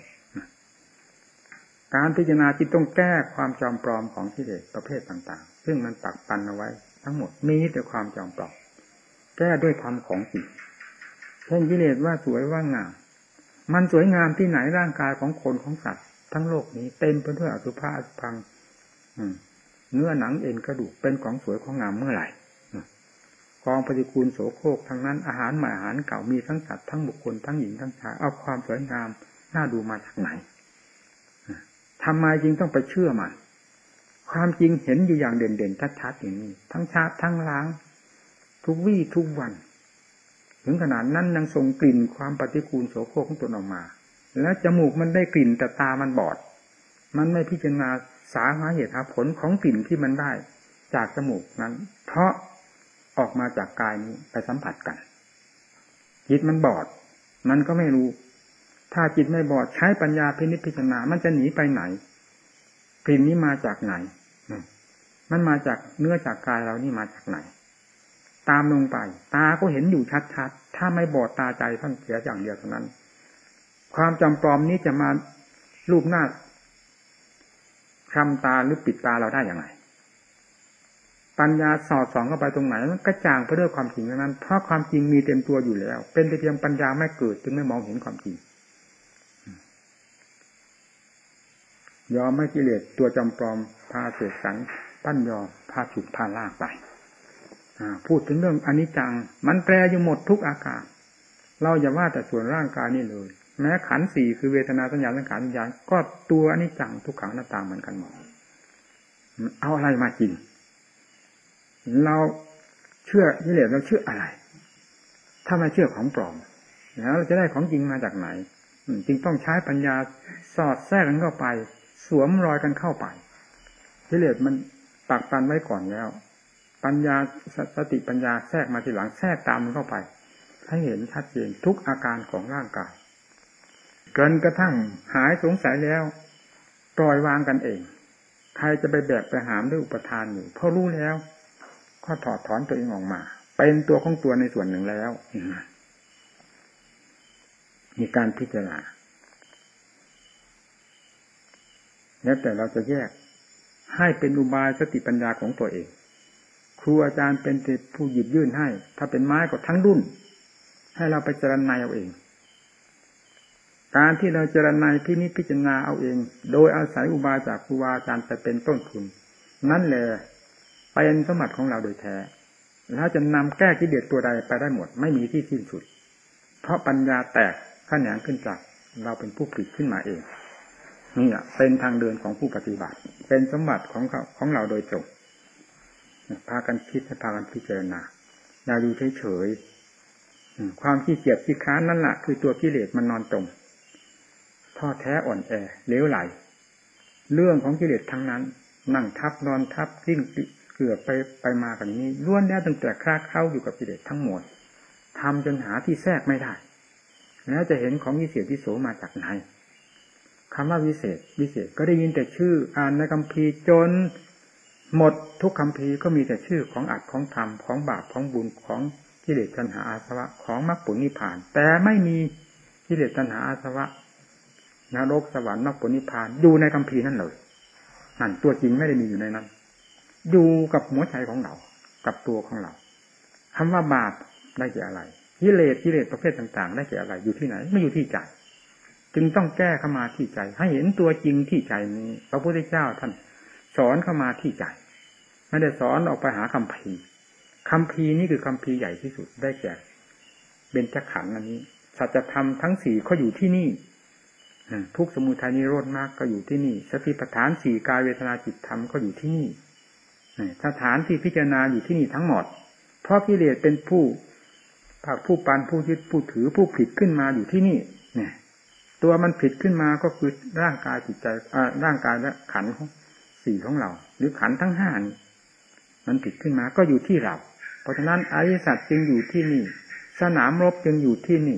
การพิจารณาจิตต้องแก้ความจอมปลอมของกิเลสประเภทต่างๆซึ่งมันปักปันเอาไว้ทั้งหมดมีแต่ความจอมปลอมแก้ด้วยธรรมของจริงเช่นกิเลสว่าสวยว่างามมันสวยงามที่ไหนร่างกายของคนของสัตว์ทั้งโลกนี้เต็มไปด้วยอสุภะอสุภังเนื้อหนังเอ็นกระดูกเป็นของสวยของงามเมื่อไหร่กองปฏิกูลโสโครกทั้งนั้นอาหารใหม่อาหารเก่ามีทั้งสัตว์ทั้งบุคคลทั้งหญิงทั้งชายเอาความสวยงามน่าดูมาจากไหนทำไมจึงต้องไปเชื่อมันความจริงเห็นอยู่อย่างเด่นๆชัดๆอย่างนี้ทั้งชาติทั้งล้างทุกวี่ทุกวันถึงขนาดนั้นยังส่งกลิ่นความปฏิกูลโสโครกของตนออกมาแล้วจมูกมันได้กลิ่นแต่ตามันบอดมันไม่พิจารณาสาเหตุหาผลของกลิ่นที่มันได้จากจมูกนั้นเพราะออกมาจากกายนี้ไปสัมผัสกันจิตมันบอดมันก็ไม่รู้ถ้าจิตไม่บอดใช้ปัญญาพิจารณามันจะหนีไปไหนกลิ่นนี้มาจากไหนมันมาจากเนื้อจากกายเรานี่มาจากไหนตามลงไปตาก็เห็นอยู่ชัดๆถ้าไม่บอดตาใจท่านเสียอย่างเดียวเท่านั้นความจำปลอมนี้จะมารูปหน้าคลำตาหรือปิดตาเราได้อย่างไรปัญญาสอดส่องเข้าไปตรงไหนมันกระจ่างไปด้วยความจริงนั้นเพราะความจริงมีเต็มตัวอยู่แล้วเป็นแต่เพียงปัญญาไม่เกิดจึงไม่มองเห็นความจริงยอมไม่กิเลสตัวจำปลอมพาเสกสรรปั้นยอพาฉุดพาลากไปพูดถึงเรื่องอนิจจังมันแปรอยู่หมดทุกอาการเราอย่าว่าแต่ส่วนร่างกายนี่เลยแม้ขันธ์สี่คือเวทนาสัญญาสังขารวิญญาณก็ตัวอนิจจังทุกขังอนัตตาเหมือนกันหมดเอาอะไรมาจริงเราเชื่อกิเลสเราเชื่ออะไรถ้าไม่เชื่อของปลอมแล้วเราจะได้ของจริงมาจากไหนจึงต้องใช้ปัญญาสอดแทรกกันเข้าไปสวมรอยกันเข้าไปกิเลสมันปักปันไว้ก่อนแล้วปัญญาสติปัญญาแทรกมาทีหลังแทรกตามมันเข้าไปให้เห็นชัดเจนทุกอาการของร่างกายจนกระทั่งหายสงสัยแล้วปล่อยวางกันเองใครจะไปแบกไปหามด้วยอุปทานอยู่เพราะรู้แล้วก็ถอดถอนตัวเองออกมาเป็นตัวของตัวในส่วนหนึ่งแล้วมีการพิจารณาแล้วแต่เราจะแยกให้เป็นอุบายสติปัญญาของตัวเองครูอาจารย์เป็นผู้หยิบยื่นให้ถ้าเป็นไม้ก็ทั้งรุ่นให้เราไปเจรไนเอาเองการที่เราเจรไนพิจารณาเอาเองโดยอาศัยอุบายจากครูอาจารย์ไปเป็นต้นทุนนั่นแหละเป็นสมบัติของเราโดยแท้แล้วจะนำแก้กิเลสตัวใดไปได้หมดไม่มีที่สิ้นสุดเพราะปัญญาแตกแขนงขึ้นจากเราเป็นผู้ผลิตขึ้นมาเองนี่เป็นทางเดินของผู้ปฏิบัติเป็นสมบัติของเราโดยตรงพากันคิดพากันพิจารณาอย่าดูเฉยๆความขี้เกียจขี้ค้านนั่นแหละคือตัวกิเลสมันนอนจมท้อแท้อ่อนแอเลวไหลเรื่องของกิเลสทั้งนั้นนั่งทับนอนทับกิ้งเกือบไปมากันนี้ล้วนแล้วตั้งแต่คลาเข้าอยู่กับกิเลสทั้งหมดทำจนหาที่แทรกไม่ได้แล้วจะเห็นของวิเศษวิโสมาจากไหนคำว่าวิเศษก็ได้ยินแต่ชื่ออ่านในคัมภีร์จนหมดทุกคัมภีร์ก็มีแต่ชื่อของอัตของธรรมของบาปของบุญของกิเลสตัณหาอาสวะของมรรคผลนิพพานแต่ไม่มีกิเลสตัณหาอาสวะนรกสวรรค์มรรคผลนิพพานอยู่ในคัมภีร์นั่นเลยนั่นตัวจริงไม่ได้มีอยู่ในนั้นอยู่กับหัวใจของเรากับตัวของเราคำว่าบาปได้แก่อะไรกิเลสประเภทต่างๆได้แก่อะไรอยู่ที่ไหนไม่อยู่ที่ใจจึงต้องแก้เข้ามาที่ใจให้เห็นตัวจริงที่ใจนี้พระพุทธเจ้าท่านสอนเข้ามาที่ใจไม่ได้สอนออกไปหาคัมภีร์นี่คือคัมภีร์ใหญ่ที่สุดได้แก่เบญจขันธ์อันนี้สัจธรรมทั้งสี่ก็อยู่ที่นี่ทุกข์สมุทัยนิโรธมรรคก็อยู่ที่นี่สติปัฏฐานสี่กายเวทนาจิตธรรมก็อยู่ที่นี่สถานที่พิจารณาอยู่ที่นี่ทั้งหมดเพราะกิเลสเป็นผู้ภาคผู้ปันผู้ยึดผู้ถือผู้ผิดขึ้นมาอยู่ที่นี่เนี่ยตัวมันผิดขึ้นมาก็คือร่างกายจิตใจร่างกายและขันธ์สี่ของเราหรือขันธ์ทั้งห้านี้มันผิดขึ้นมาก็อยู่ที่เราเพราะฉะนั้นอริยสัจจึงอยู่ที่นี่สนามรบจึงอยู่ที่นี่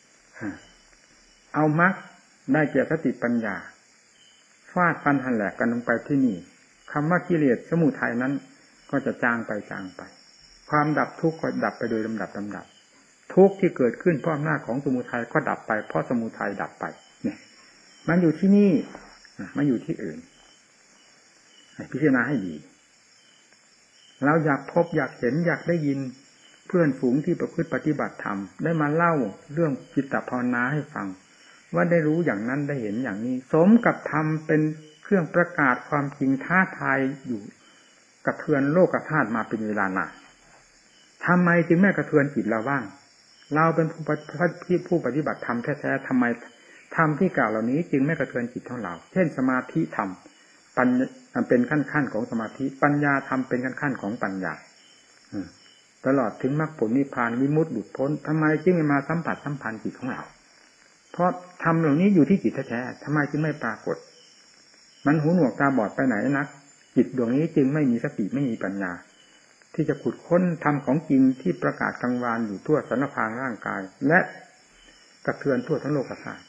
เอามรรคได้แก่สติปัญญาฟาดฟันหันแหลกกันลงไปที่นี่คำว่ากิเลสสมุทัยนั้นก็จะจางไปความดับทุกข์ก็ดับไปโดยลำดับทุกข์ที่เกิดขึ้นเพราะอำนาจของสมุทัยก็ดับไปเพราะสมุทัยดับไปเนี่ยมันอยู่ที่นี่ไม่อยู่ที่อื่นพิจารณาให้ดีเราอยากพบอยากเห็นอยากได้ยินเพื่อนฝูงที่ประพฤติปฏิบัติธรรมได้มาเล่าเรื่องจิตภาวนาให้ฟังว่าได้รู้อย่างนั้นได้เห็นอย่างนี้สมกับธรรมเป็นเครื่องประกาศความจริงท้าทายอยู่กระเทือนโลกธาตุมาเป็นเวลานานทำไมจึงไม่กระเทือนจิตเราบ้างเราเป็นผู้ปฏิบัติธรรมแท้ๆทำไมธรรมที่กล่าวเหล่านี้จึงไม่กระเทือนจิตของเราเช่นสมาธิธรรมปัญญาเป็นขั้นของสมาธิปัญญาธรรมเป็นขั้นของปัญญาตลอดถึงมรรคผลนิพพานวิมุตติหลุดพ้นทำไมจึงไม่มาสัมผัสสัมพันธ์จิตของเราเพราะธรรมเหล่านี้อยู่ที่จิตแท้ๆทำไมจึงไม่ปรากฏมันหูหนวกตาบอดไปไหนนักจิตดวงนี้จึงไม่มีสติไม่มีปัญญาที่จะขุดค้นธรรมของจริงที่ประกาศกลางวานอยู่ทั่วสรรพางร่างกายและกระเทือนทั่วทั้งโลกธาตุ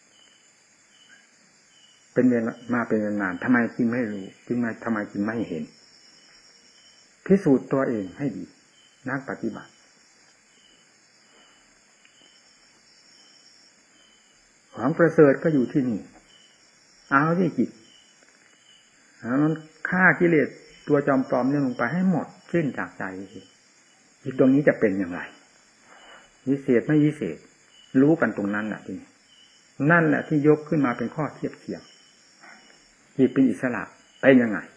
เป็นเวลามาเป็นนานทำไมจึงไม่รู้ทำไมจึงไม่เห็นพิสูจน์ตัวเองให้ดีนักปฏิบัติของประเสริฐก็อยู่ที่นี่เอาที่จิตมันฆ่ากิเลสตัวจอมปลอมนี่ลงไปให้หมดสิ้นจากใจจิตตรงนี้จะเป็นอย่างไรวิเศษไม่วิเศษรู้กันตรงนั้นแหละจริงนั่นแหละที่ยกขึ้นมาเป็นข้อเทียบเทียงจิตเป็นอิสระเป็นยังไง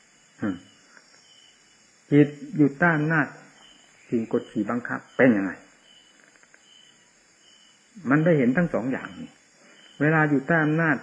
จิตอยู่ใต้อำนาจสิ่งกดขี่บังคับเป็นยังไงมันได้เห็นทั้งสองอย่างนี้เวลาอยู่ใต้อำนาจ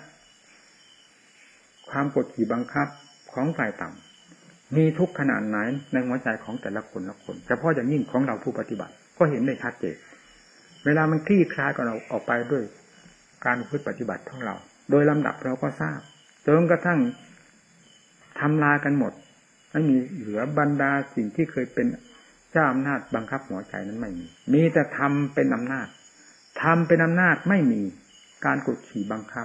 ความกดขี่บังคับของฝ่ายต่ำมีทุกข์ขนาดไหนในหัวใจของแต่ละคนเฉพาะอย่างยิ่งของเราผู้ปฏิบัติก็เห็นได้ชัดเจนเวลามันคลี่คลายกับเราออกไปด้วยการฝึกปฏิบัติของเราโดยลำดับเราก็ทราบจนกระทั่งทำลายกันหมดไม่มีเหลือบรรดาสิ่งที่เคยเป็นเจ้าอำนาจบังคับหัวใจนั้นไม่มีแต่ธรรมเป็นอำนาจธรรมเป็นอำนาจไม่มีการกดขี่บังคับ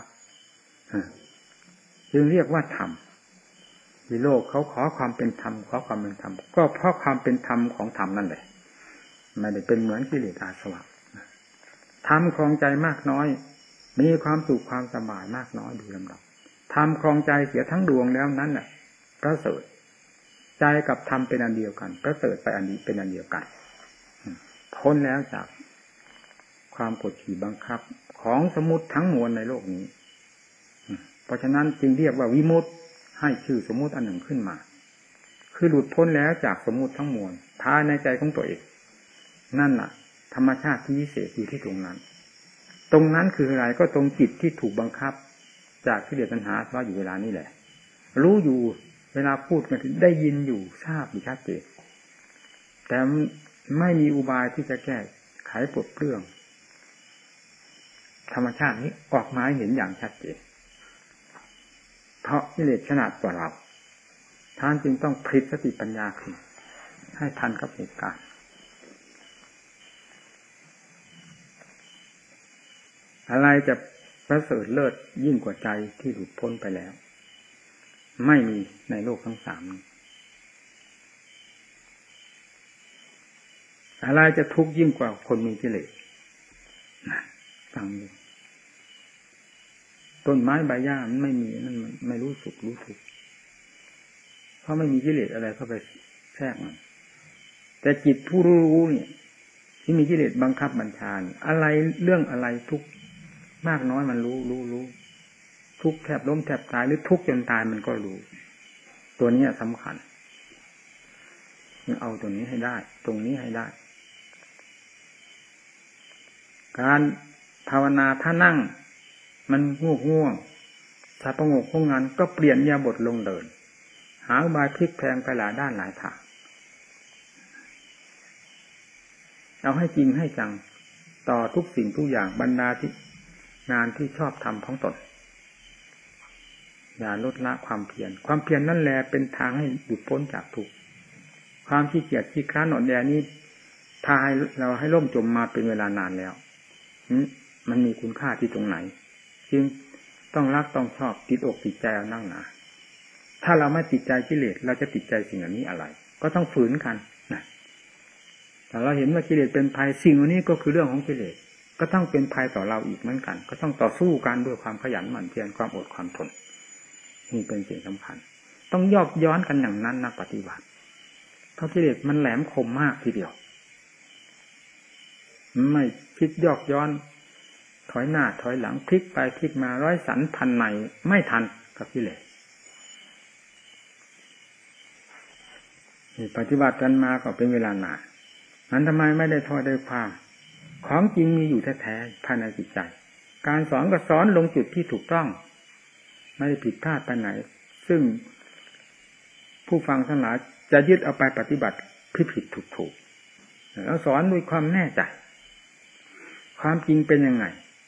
จึงเรียกว่าธรรมที่โลกเขาขอความเป็นธรรมขอความเป็นธรรมก็เพราะความเป็นธรรมของธรรมนั่นแหละไม่ได้เป็นเหมือนกิเลสอาสวะธรรมครองใจมากน้อยมีความสุขความสบายมากน้อยดูลำดับธรรมครองใจเสียทั้งดวงแล้วนั้นน่ะประเสริฐใจกับธรรมเป็นอันเดียวกันประเสริฐไปอันนี้เป็นอันเดียวกันพ้นแล้วจากความกดขี่บังคับของสมมุติทั้งมวลในโลกนี้เพราะฉะนั้นจึงเรียกว่าวิมุตติให้ชื่อสมมุติอันหนึ่งขึ้นมาคือหลุดพ้นแล้วจากสมมุติทั้งมวลภายในใจของตัวเองนั่นล่ะธรรมชาติที่พิเศษอยู่ที่ตรงนั้นคืออะไรก็ตรงจิตที่ถูกบังคับจากกิเลสตัณหาว่าอยู่เวลานี้แหละรู้อยู่เวลาพูดกันได้ยินอยู่ทราบอยู่ชัดเจนแต่ไม่มีอุบายที่จะแก้ไขปลดเปลื้องธรรมชาตินี้ออกมาให้เห็นอย่างชัดเจนเพราะกิเลสขนาดกว่าเราท่านจึงต้องพลิกสติปัญญาขึ้นให้ทันกับเหตุการณ์อะไรจะประเสริฐเลิศยิ่งกว่าใจที่หลุดพ้นไปแล้วไม่มีในโลกทั้งสามนี้อะไรจะทุกข์ยิ่งกว่าคนมีกิเลสนะฟังดูต้นไม้ใบหญ้ามันไม่มีนั่นมันไม่รู้สุขรู้ทุกข์เพราะไม่มีกิเลสอะไรเข้าไปแทรกมันแต่จิตผู้รู้เนี่ยที่มีกิเลสบังคับบัญชาอะไรเรื่องอะไรทุกข์มากน้อยมันรู้ทุกข์แทบล้มแทบตายหรือทุกข์จนตายมันก็รู้ตัวนี้สำคัญเอาตัวนี้ให้ได้ตรงนี้ให้ได้การภาวนาถ้านั่งมันง่วงถ้าประงกห้องงานก็เปลี่ยนอิริยาบถลงเดินหาอุบายพลิกแพลงไปหลายด้านหลายทางเอาให้จริงให้จังต่อทุกสิ่งทุกอย่างบรรดาที่งานที่ชอบทำของตนอย่าลดละความเพียรนั่นแหละเป็นทางให้หลุดพ้นจากทุกข์ความขี้เกียจขี้คร้านอ่อนแอนี้พาให้เราให้ล่มจมมาเป็นเวลานานแล้วมันมีคุณค่าที่ตรงไหนจึงต้องรักต้องชอบติดอกติดใจเอานั่งหนาถ้าเราไม่ติดใจกิเลสเราจะติดใจสิ่งเหล่านี้อะไรก็ต้องฝืนกันนะแต่เราเห็นว่ากิเลสเป็นภัยสิ่งเหล่านี้ก็คือเรื่องของกิเลสก็ต้องเป็นภัยต่อเราอีกเหมือนกันก็ต้องต่อสู้กันด้วยความขยันหมั่นเพียรความอดความทนนี่เป็นสิ่งสำคัญต้องยอกย้อนกันอย่างนั้นนักปฏิบัติเพราะกิเลสมันแหลมคมมากทีเดียวไม่คิดยอกย้อนถอยหน้าถอยหลังพลิกไปพลิกมาร้อยสันพันในไม่ทันกับกิเลสปฏิบัติกันมาก็เป็นเวลานานนั้นทำไมไม่ได้ทอดได้ความของจริงมีอยู่แท้ๆภายในจิตใจการสอนก็สอนลงจุดที่ถูกต้องไม่ได้ผิดพลาดไปไหนซึ่งผู้ฟังทั้งหลายจะยึดเอาไปปฏิบัติผิดถูกแล้วสอนด้วยความแน่ใจความจริงเป็นยังไง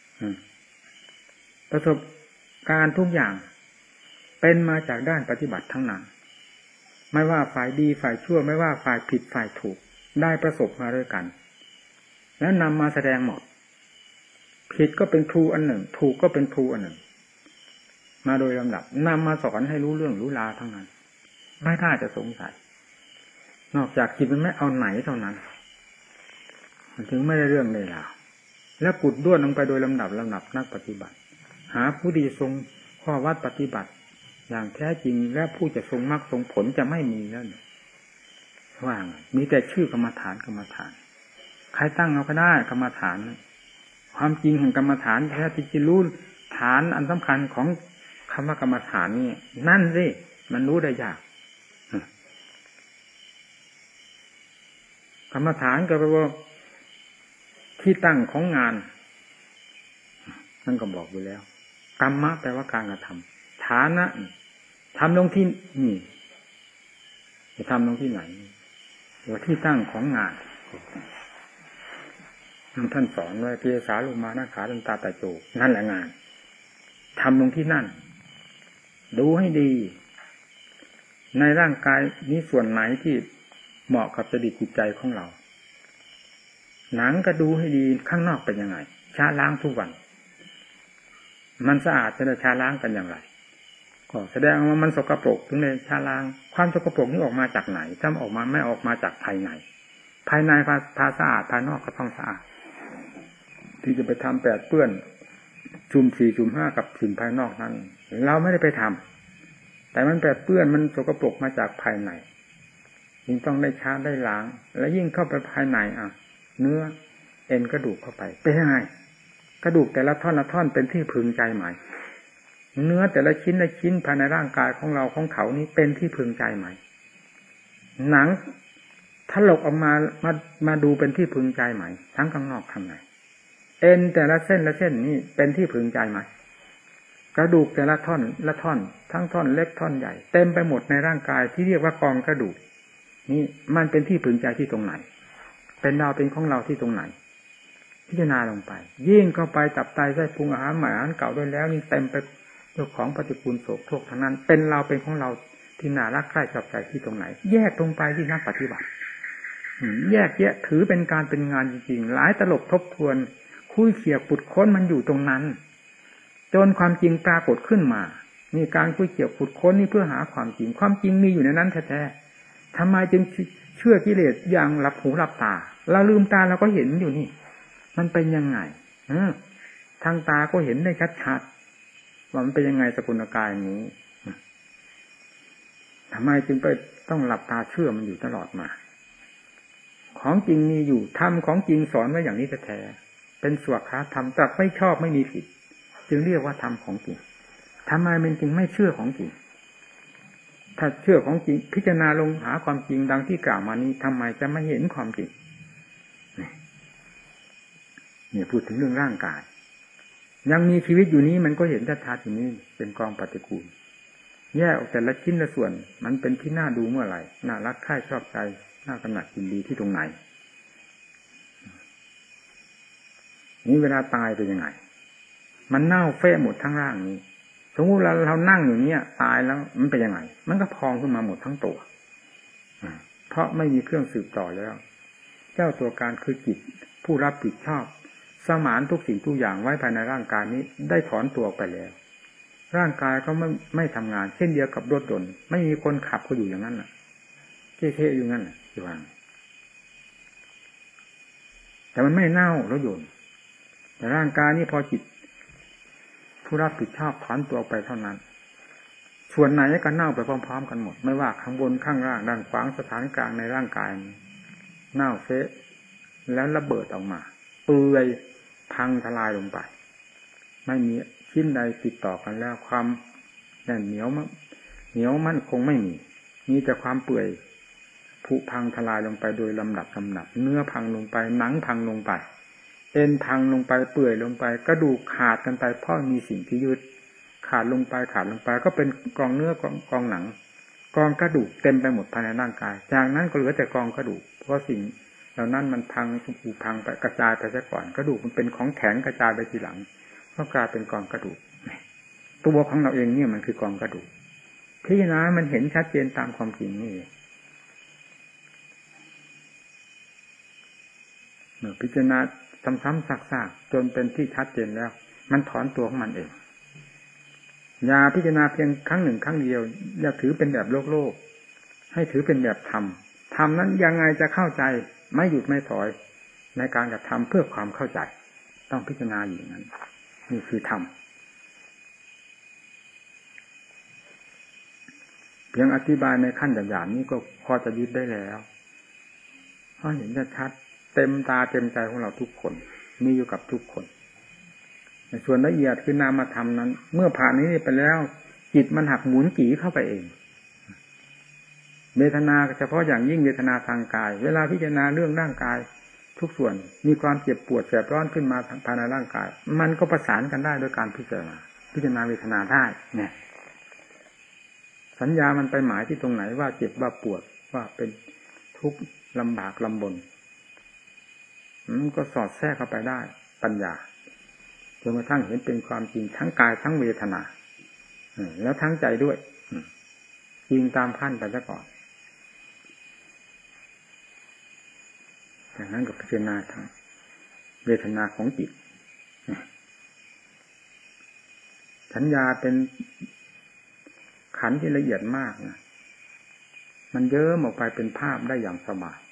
ประสบการณ์ทุกอย่างเป็นมาจากด้านปฏิบัติทั้งนั้นไม่ว่าฝ่ายดีฝ่ายชั่วไม่ว่าฝ่ายผิดฝ่ายถูกได้ประสบมาด้วยกันแล้วนำมาแสดงหมดผิดก็เป็นครูอันหนึ่งถูกก็เป็นครูอันหนึ่งมาโดยลำดับนำมาสอนให้รู้เรื่องรู้ราวทั้งนั้นไม่น่าจะสงสัยนอกจากจิตมันไม่เอาไหนเท่านั้นมันถึงไม่ได้เรื่องเลยล่ะแล้วกุดด้วนลงไปโดยลำดับนักปฏิบัติหาผู้ที่ทรงข้อวัดปฏิบัติอย่างแท้จริงและผู้จะทรงมรรคทรงผลจะไม่มีแล้วว่างมีแต่ชื่อกรรมฐานใครตั้งเอาก็ได้กรรมฐานความจริงแห่งกรรมฐานแท้ที่จะรู้ฐานอันสำคัญของคำว่ากรรมฐานนี่นั่นสิมันรู้ได้ยากกรรมฐานก็แปลว่าที่ตั้งของงานนั่นก็บอกอยู่แล้วกรรมะแปลว่าการกระทำฐานะทำลงที่นี่จะทำลงที่ไหนว่าที่ตั้งของงานท่านสอนว่าเกสาลุมานาขาตันตาตะโจนั่นแหละงานทำลงที่นั่นดูให้ดีในร่างกายนี้ส่วนไหนที่เหมาะกับจริตจิตใจของเราหนังก็ดูให้ดีข้างนอกเป็นยังไงชาล้างทุกวันมันสะอาดจะได้ชาล้างกันอย่างไรก็แสดงว่ามันสกปรกถึงเลยชาล้างความสกปรกนี้ออกมาจากไหนถ้าออกมาไม่ออกมาจากภายในพาสะอาดภายนอกก็ต้องสะอาดที่จะไปทำแปดเปื้อนชุม4ชุม5กับสิ่งภายนอกนั้นเราไม่ได้ไปทำแต่มันแปดเปื้อนมันสกปรกมาจากภายในยิ่งต้องได้ชาได้ล้างและยิ่งเข้าไปภายในเนื้อเอ็นกระดูกเข้าไปเป็นยังไงกระดูกแต่ละท่อนละท่อนเป็นที่พึงใจไหมเนื้อแต่ละชิ้นละชิ้นภายในร่างกายของเราของเขานี้เป็นที่พึงใจไหมหนังถลกออกมาดูเป็นที่พึงใจไหมทั้งข้างนอกข้างในเอ็นแต่ละเส้นละเส้นนี้เป็นที่พึงใจไหมกระดูกแต่ละท่อนละท่อนทั้งท่อนเล็กท่อนใหญ่เต็มไปหมดในร่างกายที่เรียกว่ากองกระดูกนี่มันเป็นที่พึงใจที่ตรงไหนเป็นเราเป็นของเราที่ตรงไหนพิจารณาลงไปยิ่งเข้าไปตับไตไส้พุงอาหารใหม่อาหารเก่าด้วยแล้วนี่เต็มไปด้วยของปฏิกูลโสโครกทั้งนั้นเป็นเราเป็นของเราที่น่ารักใคร่ชอบใจที่ตรงไหนแยกตรงไปที่นักปฏิบัติแยกแยะถือเป็นการเป็นงานจริงๆหลายตลบทบทวนคุยเขี่ยขุดค้นมันอยู่ตรงนั้นจนความจริงปรากฏขึ้นมานี่การคุยเขี่ยขุดค้นนี่เพื่อหาความจริงมีอยู่ในนั้นแท้ๆทำไมจึงเชื่อกิเลสอย่างหลับหูหลับตาเราลืมตาเราก็เห็นอยู่นี่มันเป็นยังไงทางตาก็เห็นได้ชัดๆว่ามันเป็นยังไงสกุลกายนี้ทำไมจึงไปต้องหลับตาเชื่อมันอยู่ตลอดมาของจริงมีอยู่ธรรมของจริงสอนไว้อย่างนี้แท้ๆเป็นสวขาธรรมตรัสไม่ชอบไม่มีผิดจึงเรียกว่าธรรมของจริงทำไมมันจึงไม่เชื่อของจริงถ้าเชื่อของจริงพิจารณาลงหาความจริงดังที่กล่าวมานี้ทำไมจะไม่เห็นความจริงเนี่ยพูดถึงเรื่องร่างกายยังมีชีวิตอยู่นี้มันก็เห็นชัดๆอยู่นี้เป็นกองปฏิกูลแยกออกแต่ละชิ้นละส่วนมันเป็นที่น่าดูเมื่อไหร่น่ารักใคร่ชอบใจน่ากำหนัดยินดีที่ตรงไหนนี่เวลาตายเป็นยังไงมันเน่าเฟะหมดทั้งร่างนี้สมมติเรานั่งอยู่เนี่ยตายแล้วมันเป็นยังไงมันก็พองขึ้นมาหมดทั้งตัวพราะไม่มีเครื่องสืบต่อแล้วเจ้าตัวการคือจิตผู้รับผิดชอบสมานทุกสิ่งทุกอย่างไว้ภายในร่างกายนี้ได้ถอนตัวไปแล้วร่างกายก็ไม่ทำงานเช่นเดียวกับรถยนต์ไม่มีคนขับก็อยู่อย่างนั้นน่ะเท่ๆอยู่งั้นน่ะอยู่ว่างแต่มันไม่เน่ารถยนต์แต่ร่างกายนี้พอจิตผู้รับผิดชอบถอนตัวไปเท่านั้นส่วนไหนก็เน่าไปพร้อมๆกันหมดไม่ว่าข้างบนข้างล่างด้านขวางสถานกลางในร่างกายเน่าเฟะแล้วระเบิดออกมาเปื่อยพังทลายลงไปไม่มีชิ้นใดติดต่อกันแล้วความแน่นเหนียวมั่นคงไม่มีแต่ความเปื่อยผุพังทลายลงไปโดยลำดับเนื้อพังลงไปหนังพังลงไปเอ็นพังลงไปเปื่อยลงไปกระดูกขาดกันไปเพราะมีสิ่งที่ยึดขาดลงไปก็เป็นกองเนื้อกองหนังกองกระดูกเต็มไปหมดภายในร่างกายจากนั้นก็เหลือแต่กองกระดูกเพราะสิ่งเหล่านั้นมันพังไปกระจายไปซะก่อนกระดูกมันเป็นของแข็งกระจายไปทีหลังก็กลายเป็นกองกระดูกตัวของเราเองเนี่ยมันคือกองกระดูกพิจารณามันเห็นชัดเจนตามความจริงนี่เมื่อพิจารณาซ้ำๆซากๆจนเป็นที่ชัดเจนแล้วมันถอนตัวของมันเองอย่าพิจารณาเพียงครั้งหนึ่งครั้งเดียวอย่าถือเป็นแบบโลกให้ถือเป็นแบบธรรมนั้นยังไงจะเข้าใจไม่หยุดไม่ถอยในการกระทำเพื่อความเข้าใจต้องพิจารณาอย่างนั้นนี่คือธรรมเพียงอธิบายในขั้นหยาบๆนี้ก็พอจะยึดได้แล้วเพราะเห็นชัดเต็มตาเต็มใจของเราทุกคนมีอยู่กับทุกคนในส่วนละเอียดคือนามธรรมนั้นเมื่อผ่านนี้ไปแล้วจิตมันหักหมุนจี๋เข้าไปเองเวทนาเฉพาะอย่างยิ่งเวทนาทางกายเวลาพิจารณาเรื่องร่างกายทุกส่วนมีความเจ็บปวดแสบร้อนขึ้นมาภายในร่างกายมันก็ประสานกันได้โดยการพิจารณาเวทนาได้เนี่ยสัญญามันไปหมายที่ตรงไหนว่าเจ็บว่าปวดว่าเป็นทุกข์ลำบากลำบนมันก็สอดแทรกเข้าไปได้ปัญญาจนกระทั่งเห็นเป็นความจริงทั้งกายทั้งเวทนาแล้วทั้งใจด้วยจริงตามขั้นไปซะก่อนอย่างนั้นก็พิจารณาทั้งเวทนาของจิตสัญญาเป็นขันธ์ที่ละเอียดมากนะมันเยิ้มออกไปเป็นภาพได้อย่างสบาย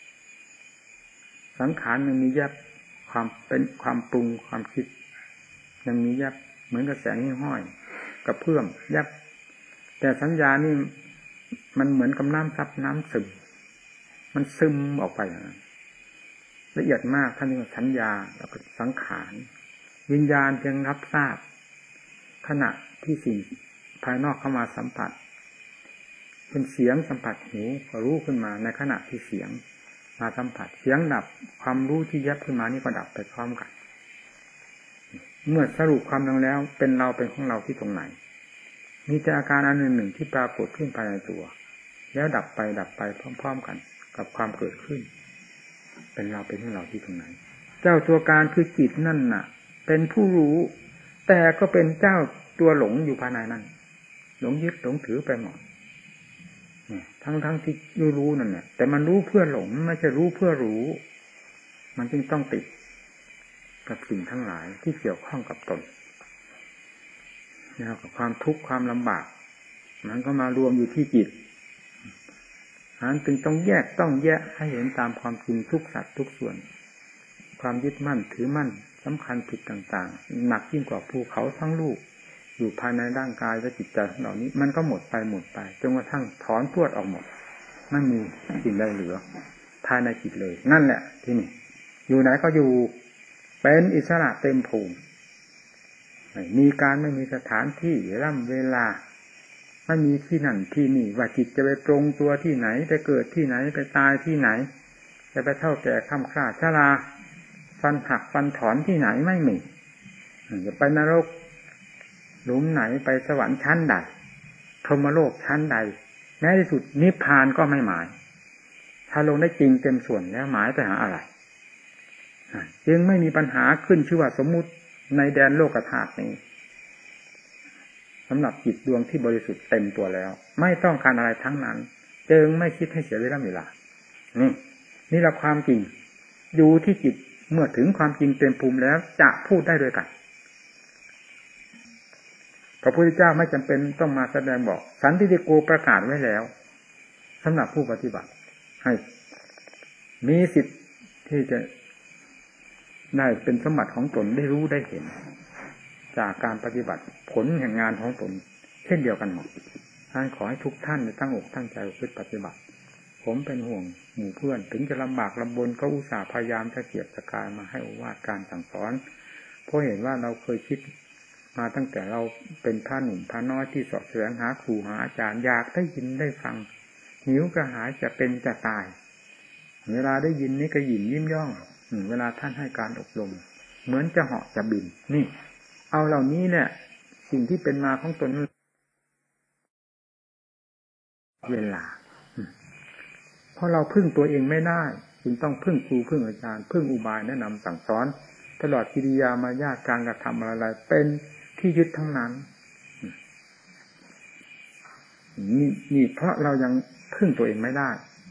สังขารยังมีแยบความเป็นความปรุงความคิดยังมีแยบเหมือนกับแสงห้อยกับเพื่อมแยบแต่สัญญานี่มันเหมือนกับน้ำซับน้ำซึมมันซึมออกไปละเอียดมากท่านเรียกว่าสัญญาแล้วก็สังขารวิญญาณเพียงรับทราบขณะที่สิ่งภายนอกเข้ามาสัมผัสเป็นเสียงสัมผัสหูก็รู้ขึ้นมาในขณะที่เสียงมาสัมผัสเสียงดับความรู้ที่แยบขึ้นมานี่ก็ดับไปพร้อมกันเมื่อสรุปความลงแล้วเป็นเราเป็นของเราที่ตรงไหนมีแต่อาการอันหนึ่งที่ปรากฏขึ้นภายในตัวแล้วดับไปพร้อมๆกันกับความเกิดขึ้นเป็นเราเป็นของเราที่ตรงไหนเจ้าตัวการคือจิตนั่นน่ะเป็นผู้รู้แต่ก็เป็นเจ้าตัวหลงอยู่ภายในนั้นหลงยึดหลงถือไปหมดทั้งที่รู้นั่นแหละแต่มันรู้เพื่อหลงไม่ใช่รู้เพื่อรู้มันจึงต้องติดกับสิ่งทั้งหลายที่เกี่ยวข้องกับตนแล้วกับความทุกข์ความลำบากมันก็มารวมอยู่ที่จิตนั้นจึงต้องแยกให้เห็นตามความจริงทุกสัตว์ทุกส่วนความยึดมั่นถือมั่นสำคัญผิดต่างๆหนักยิ่งกว่าภูเขาทั้งลูกอยู่ภายในร่างกายและจิตใจเหล่านี้มันก็หมดไปจนกระทั่งถอนพรวดออกหมดไม่มีสิ่งใดเหลือภายในจิตเลยนั่นแหละที่นี่อยู่ไหนก็อยู่เป็นอิสระเต็มภูมิมีการไม่มีสถานที่ร่ำเวลาไม่มีที่นั่นที่นี่ว่าจิตจะไปตรงตัวที่ไหนไปเกิดที่ไหนไปตายที่ไหนจะไปเฒ่าแก่ค่ำคร่าชราฟันหักฟันถอนที่ไหนไม่มีจะไปนรกหลุมไหนไปสวรรค์ชั้นใดพรหมโลกชั้นใดแม้ที่สุดนิพพานก็ไม่หมายถ้าลงได้จริงเต็มส่วนแล้วหมายไปหาอะไรจึงไม่มีปัญหาขึ้นชื่อว่าสมมุติในแดนโลกธาตุนี้สำหรับจิตดวงที่บริสุทธิ์เต็มตัวแล้วไม่ต้องการอะไรทั้งนั้นจึงไม่คิดให้เสียเวลานี่เราความจริงอยู่ที่จิตเมื่อถึงความจริงเต็มภูมิแล้วจะพูดได้ด้วยกันพระพุทธเจ้าไม่จำเป็นต้องมาแสดงบอกสันติโกประกาศไว้แล้วสำหรับผู้ปฏิบัติให้มีสิทธิ์ที่จะได้เป็นสมบัติของตนได้รู้ได้เห็นจากการปฏิบัติผลแห่งงานของตนเช่นเดียวกันหมดท่านขอให้ทุกท่านตั้งอกตั้งใจฝึกปฏิบัติผมเป็นห่วงหมู่เพื่อนถึงจะลำบากลำบนก็อุตส่าห์พยายามจะเกียรติกายมาให้โอวาทการสั่งสอนเพราะเห็นว่าเราเคยคิดมาตั้งแต่เราเป็นพระหนุ่มพระน้อยที่เสาะแสวงหาครูหาอาจารย์อยากได้ยินได้ฟังหิวกระหายจะเป็นจะตายเวลาได้ยินนี่ก็หยิ่งยิ้มย่องเวลาท่านให้การอบรมเหมือนจะเหาะจะบินนี่เอาเหล่านี้เนี่ยสิ่งที่เป็นมาของตนเวลาเพราะเราพึ่งตัวเองไม่ได้จึงต้องพึ่งครูพึ่งอาจารย์พึ่งอุบายแนะนำสั่งสอนตลอดกิริยามารยาทการกระทำอะไรเป็นที่ยึดทั้งนั้นนี่เพราะเรายังพึ่งตัวเองไม่ได้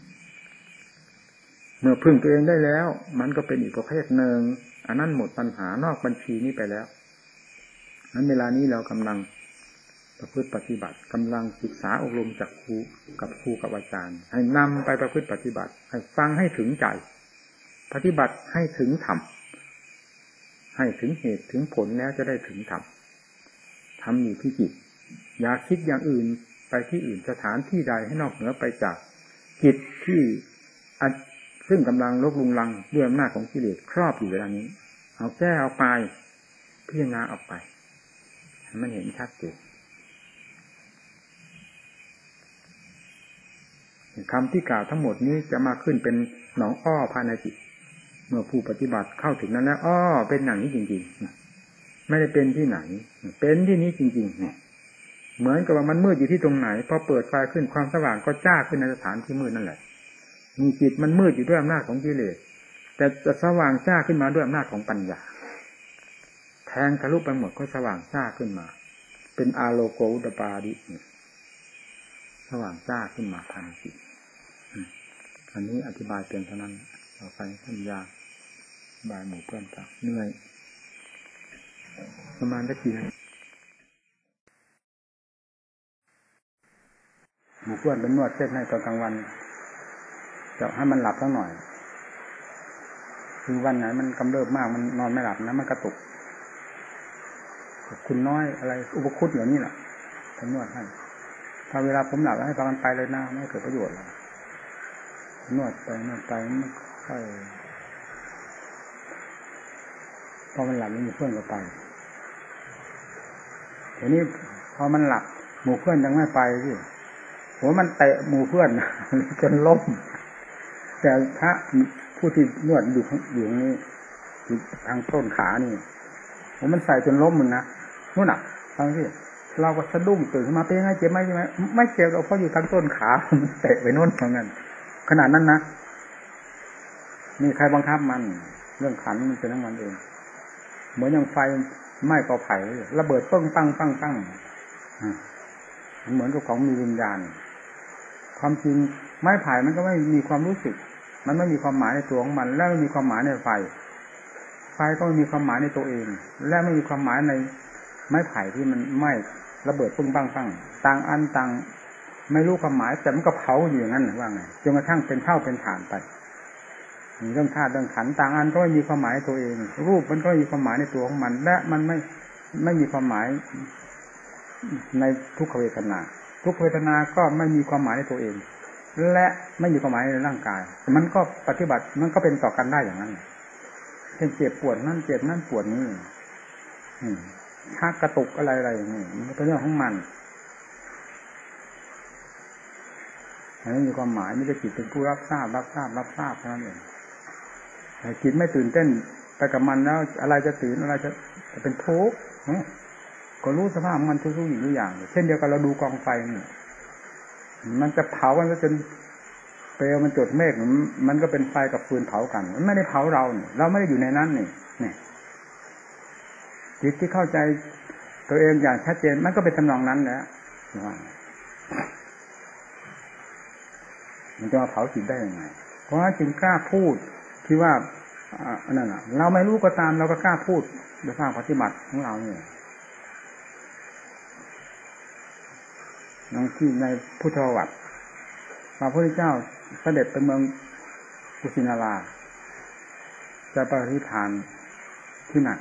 เมื่อพึ่งตัวเองได้แล้วมันก็เป็นอีกประเภทหนึ่งอันนั้นหมดปัญหานอกบัญชีนี้ไปแล้วนั้นเวลานี้เรากำลังประพฤติปฏิบัติกำลังศึกษาอบรมจากครูกับอาจารย์ให้นำไปประพฤติปฏิบัติให้ฟังให้ถึงใจปฏิบัติให้ถึงธรรมให้ถึงเหตุถึงผลแล้วจะได้ถึงธรรมทำอยู่ที่จิตอย่าคิดอย่างอื่นไปที่อื่นสถานที่ใดให้นอกเหนือไปจากจิตที่ซึ่งกำลังลบลุงลังด้วยอำนาจของกิเลสครอบอยู่เวลานี้เอาแก้เอาไปพิจารณาออกไปมันเห็นชัดเจนคำที่กล่าวทั้งหมดนี้จะมาขึ้นเป็นหนองอ้อภายในจิตเมื่อผู้ปฏิบัติเข้าถึงนั้นแล้วอ้อเป็นอย่างนี้จริงๆไม่ได้เป็นที่ไหนเป็นที่นี้จริงๆเนี่ยเหมือนกับว่ามันมืดอยู่ที่ตรงไหนพอเปิดไฟขึ้นความสว่างก็จ้าขึ้นในสถานที่มืดนั่นแหละมีจิตมันมืดอยู่ด้วยอำนาจของกิเลสแต่จะสว่างจ้าขึ้นมาด้วยอำนาจของปัญญาแทงทะลุไปหมดก็สว่างจ้าขึ้นมาเป็นอาโลโกอุตปาดิสว่างจ้าขึ้นมาภายในจิตอันนี้อธิบายเพียงเท่านั้นต่อไปปัญญาบายหมู่เพื่อนต่างเหนื่อยประมาณสักกี่นาทีหมู่เพื่อนเป็นนวดเส้นให้ตอนกลางวันจะให้มันหลับสักหน่อยคือวันไหนมันกำเริบมากมันนอนไม่หลับนะมันกระตุกคุณน้อยอะไรอุปคุตอย่างนี้แหละผมนวดให้ถ้าเวลาผมหลับให้ฟังมันไปเลยนะไม่เกิดประโยชน์เลยนวดไปมันค่อยพอมันหลับมีเพื่อนก็ไปทีนี้พอมันหลับหมู่เพื่อนยังไม่ไปที่หัวมันเตะหมู่เพื่อนจนล้มแต่พระผู้ที่นวดอยู่นี้ทางต้นขานี่หัวมันใส่จนล้มมึงนะนู่นน่ะฟังสิเราก็สะดุ้งตื่นขึ้นมาเป็นยังไงเจ็บไหมใช่ไหมไม่เจ็บเราเพราะอยู่ทางต้นขาเตะไปโน่นเหมือนกันขนาดนั้นนะมีใครบังคับมันเรื่องขันมันเป็นทั้งมันเองเหมือนอย่างไฟไหม้กอไผ่ระเบิดปึ้งปังปังปังเหมือนกับของมีวิญญาณความจริงไม้ไผ่มันก็ไม่มีความรู้สึกมันไม่มีความหมายในตัวของมันและไม่มีความหมายในไฟก็ไม่มีความหมายในตัวเองและไม่มีความหมายในไม้ไผ่ที่มันไหม้ระเบิดปึ้งปังปังต่างอันต่างไม่รู้ความหมายแต่มันก็เผาอยู่อย่างนั้นว่าไงจนกระทั่งเป็นเท่าเป็นฐานไปเรื่องธาตุเรื่องขันธ์ต่างอันก็ไม่มีความหมายในตัวเองรูปมันก็มีความหมายในตัวของมันและมันไม่มีความหมายในทุกขเวทนาทุกเวทนาก็ไม่มีความหมายในตัวเองและไม่มีความหมายในร่างกายมันก็ปฏิบัติมันก็เป็นต่อกันได้อย่างนั้นเช่นเจ็บปวดนั่นเจ็บนั่นปวดนี่ชักกระตุกอะไรอย่างนี้มันเป็นเรื่องของมันอันนี้มีความหมายไม่ได้จิตเป็นผู้รับทราบเท่านั้นเองแต่จิตไม่ตื่นเต้นไปกับมันแล้วอะไรจะตื่นอะไรจะเป็นทุกข์ก็รู้สภาพมันทุกสิ่งทุกอย่างเช่นเดียวกันเราดูกองไฟนี่มันจะเผากันจนเปลวมันจดเมฆมันก็เป็นไฟกับฟืนเผากันมันไม่ได้เผาเราเนี่ยเราไม่ได้อยู่ในนั้นนี่จิตที่เข้าใจตัวเองอย่างชัดเจนมันก็เป็นทำนองนั้นแหละมันจะมาเผาจิตได้ยังไงเพราะจึงกล้าพูดที่ว่านั่นน่ะเราไม่รู้ก็ตามเราก็กล้าพูดโดยภาคปฏิบัติของเราเนี่ยน้องที่ในพุทธประวัติพระพุทธเจ้าเสด็จไปเมืองกุสินาราจะไปที่ฐานที่หนัก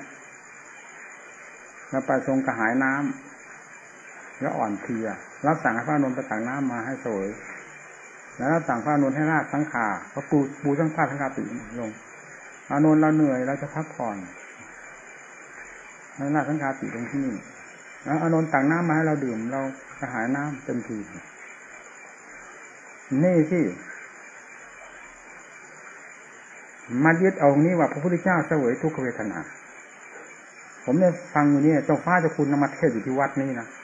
แล้วไปทรงกระหายน้ำแล้วอ่อนเพลียรับสั่งให้พระอานนท์ไปตักน้ำมาให้เสวยแล้วรับสั่งพระอานนท์ให้ราดสังฆาก็ปูสังฆาติลงอานนท์เราเหนื่อยเราจะพักผ่อนให้ราดสังฆาติลงที่นี่แล้วอานนท์ตักน้ำมาให้เราดื่มเรากระหายน้ำเต็มทีนี่ที่มายึดเอานี้ว่าพระพุทธเจ้าเสวยทุกขเวทนาผมเนี่ยฟังอยู่นี่เจ้าฟ้าเจ้าคุณนำมาเทศอยู่ที่วัดนี้นะ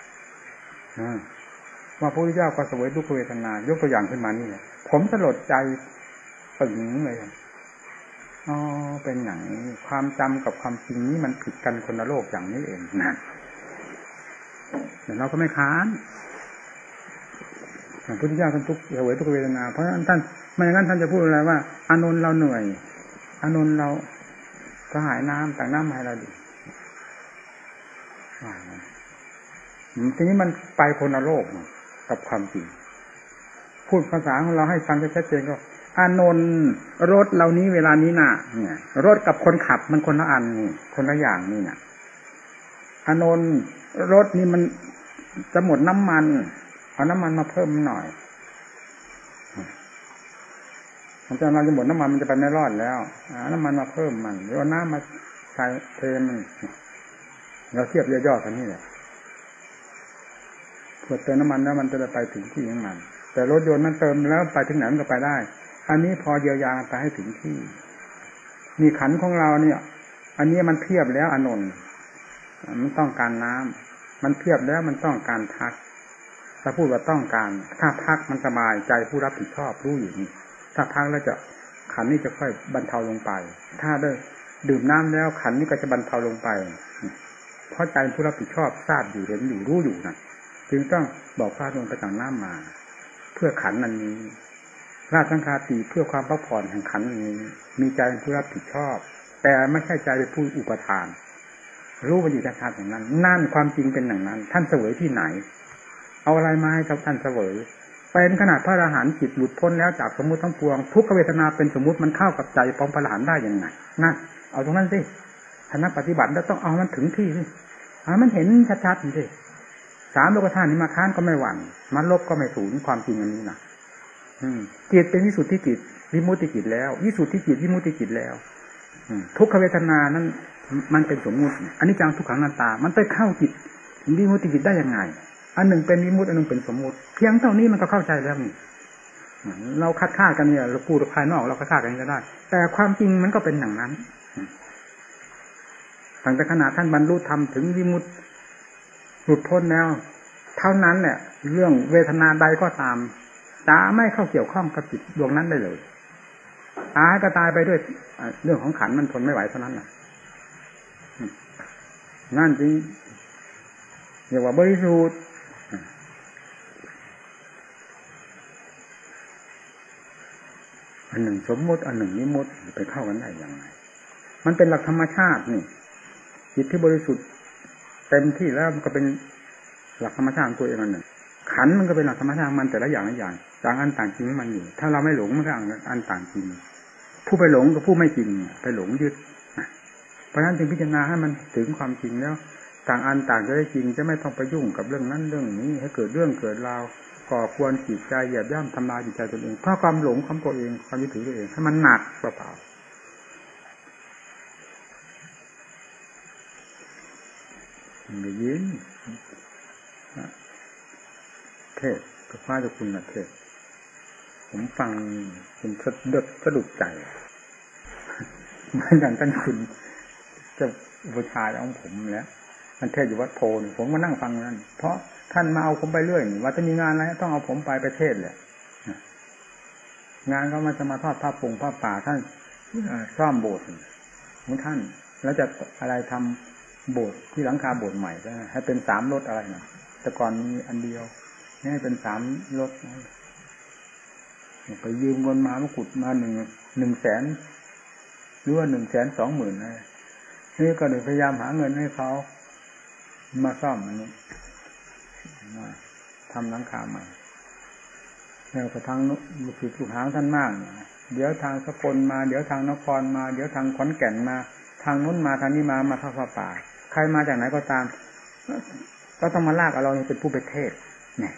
ว่าพระพุทธเจ้าก็เสวยทุกขเวทนายกตัวอย่างขึ้นมานี่เลยผมสลดใจปึ่งเลยอ๋อเป็นอย่างนี้ความจำกับความจริงนี้มันผิดกันคนละโลกอย่างนี้เองนะแต่เราก็ไม่ค้านพระพุทธเจ้าท่านทุกข์เสวยทุกขเวทนาเพราะฉะนั้นท่านไม่งั้นท่านจะพูดอะไรว่าอานนท์เราเหนื่อยอานนท์เราก็หายน้ำตักน้ำให้เราดิทีนี้มันไปคนละโลกกับความจริงพูดภาษาของเราให้ฟังชัดเจนก็อานนท์รถเหล่านี้เวลานี้น่ะเนี่ยรถกับคนขับมันคนละอันนี่คนละอย่างนี่น่ะอานนท์รถนี่มันจะหมดน้ำมันเอาน้ำมันมาเพิ่มหน่อยมันจะหมดน้ำมันมันจะไปไม่รอดแล้วน้ำมันมาเพิ่มมันหรือเอาน้ำมาใส่เทมันเราเทียบย่อๆกันนี่แหละเพื่อเติมน้ำมันแล้วมันจะไปถึงที่ของมันแต่รถยนต์นั้นเติมแล้วไปถึงไหนมันก็ไปได้อันนี้พอเยียวยาไปให้ถึงที่มีขันของเราเนี่ยอันนี้มันเพียบแล้วอานนท์มันต้องการน้ำมันเพียบแล้วมันต้องการพักถ้าพูดว่าต้องการถ้าพักมันสบายใจผู้รับผิดชอบรู้อยู่นี่ถ้าพักแล้วจะขันนี้จะค่อยบรรเทาลงไปถ้าได้ดื่มน้ำแล้วขันนี้ก็จะบรรเทาลงไปเพราะใจผู้รับผิดชอบทราบอยู่เห็นอยู่รู้อยู่นะจึงต้องบอกพระลงไปตักน้ำมาเพื่อขันนั้นนี้ราชสังฆาติเพื่อความพักผ่อนแห่งขันนี้มีใจผู้รับผิดชอบแต่ไม่ใช่ใจเป็นผู้อุปทานรู้ว่าอยู่ชัดๆอย่างนั้นนั่นความจริงเป็นอย่างนั้นท่านเสวยที่ไหนเอาอะไรมาให้ท่านเสวยเป็นขนาดพระอรหันต์จิตหลุดพ้นแล้วจากสมมุติทั้งปวงทุกขเวทนาเป็นสมมุติมันเข้ากับใจของพระอรหันต์ได้ยังไงนั่นเอาตรงนั้นสิท่านนักปฏิบัติแล้วต้องเอามันถึงที่สิมันเห็นชัดๆสิ3โลกธาตุนี้มาค้านก็ไม่หวั่นมันลบก็ไม่สูญความจริงอันนี้นะจิตเป็นวิสุทธิจิตวิมุตติจิตแล้ววิสุทธิจิตวิมุตติจิตแล้วทุกขเวทนานั้นมันเป็นสมมุติอันนี้จังทุกขังอนัตตามันไปเข้าจิตวิมุตติจิตได้ยังไงอันหนึ่งเป็นวิมุตติอันหนึ่งเป็นสมมุติเพียงเท่านี้มันก็เข้าใจแล้วนี่เราคัดค้านกันเนี่ยเราพูดภายนอกเราคัดค้านกันก็ได้แต่ความจริงมันก็เป็นอย่างนั้นตั้งแต่ขณะท่านบรรลุธรรมถึงวิมุตติหลุดพ้นแล้วเท่านั้นแหละเรื่องเวทนาใดก็ตามจะไม่เข้าเกี่ยวข้องกับจิตดวงนั้นได้เลยตายก็ตายไปด้วยเรื่องของขันมันทนไม่ไหวเท่านั้นแหละนั่นจริงเรียกว่าบริสุทธิ์อันหนึ่งสมมติอันหนึ่งนิมุติไปเข้ากันได้อย่างไรมันเป็นหลักธรรมชาตินี่จิตที่บริสุทธิ์เต็มที่แล้วมันก็เป็นหลักธรรมชาติของตัวเองอันหนึ่งขันมันก็เป็นหลักธรรมชาติมันแต่ละอย่างละอย่างต่างอันต่างจริงมันอยู่ถ้าเราไม่หลงมันก็อันต่างจริงผู้ไปหลงกับผู้ไม่จริงไปหลงยึดเพราะฉะนั้นจึงพิจารณาให้มันถึงความจริงแล้วต่างอันต่างจะได้จริงจะไม่ต้องไปยุ่งกับเรื่องนั้นเรื่องนี้ให้เกิดเรื่องเกิดราวก่อควรจิตใจเหยียบย่ำทำลายจิตใจตัวเองเพราะความหลงของตัวเองความยึดถือตัวเองให้มันหนักเปล่าๆได้ยินเทศกับพระเจ้าคุณเทศผมฟังเป็นสะดุดใจเหมือนอย่างท่านคุณจะบูชาของผมแล้วมันเทศอยู่วัดโพนี่ผมก็นั่งฟังนั่นเพราะท่านมาเอาผมไปเรื่อยนี่ว่าจะมีงานอะไรต้องเอาผมไปเทศแหละงานเขาจะมาทอดผ้าปงผ้าป่าท่านซ่อมโบสถ์ของท่านแล้วจะอะไรทำโบสถ์ที่หลังคาโบสถ์ใหม่ให้เป็น3 รถอะไรนะแต่ก่อนมีอันเดียวให้เป็น3 รถไปยืมเงินมาขุดมา100,000หรือว่า120,000นะนี่ก็เลยพยายามหาเงินให้เขามาซ่อมอันนี้ทำหลังคาใหม่แล้วก็ทางลูกศิษย์ลูกหาท่านมากเดี๋ยวทางสกลมาเดี๋ยวทางนครมาเดี๋ยวทางขอนแก่นมาทางนู้นมาทางนี้มาทอดผ้าป่าใครมาจากไหนก็ตามก็ต้องมาลากเอาเราเป็นผู้ไปเทศเนี่ย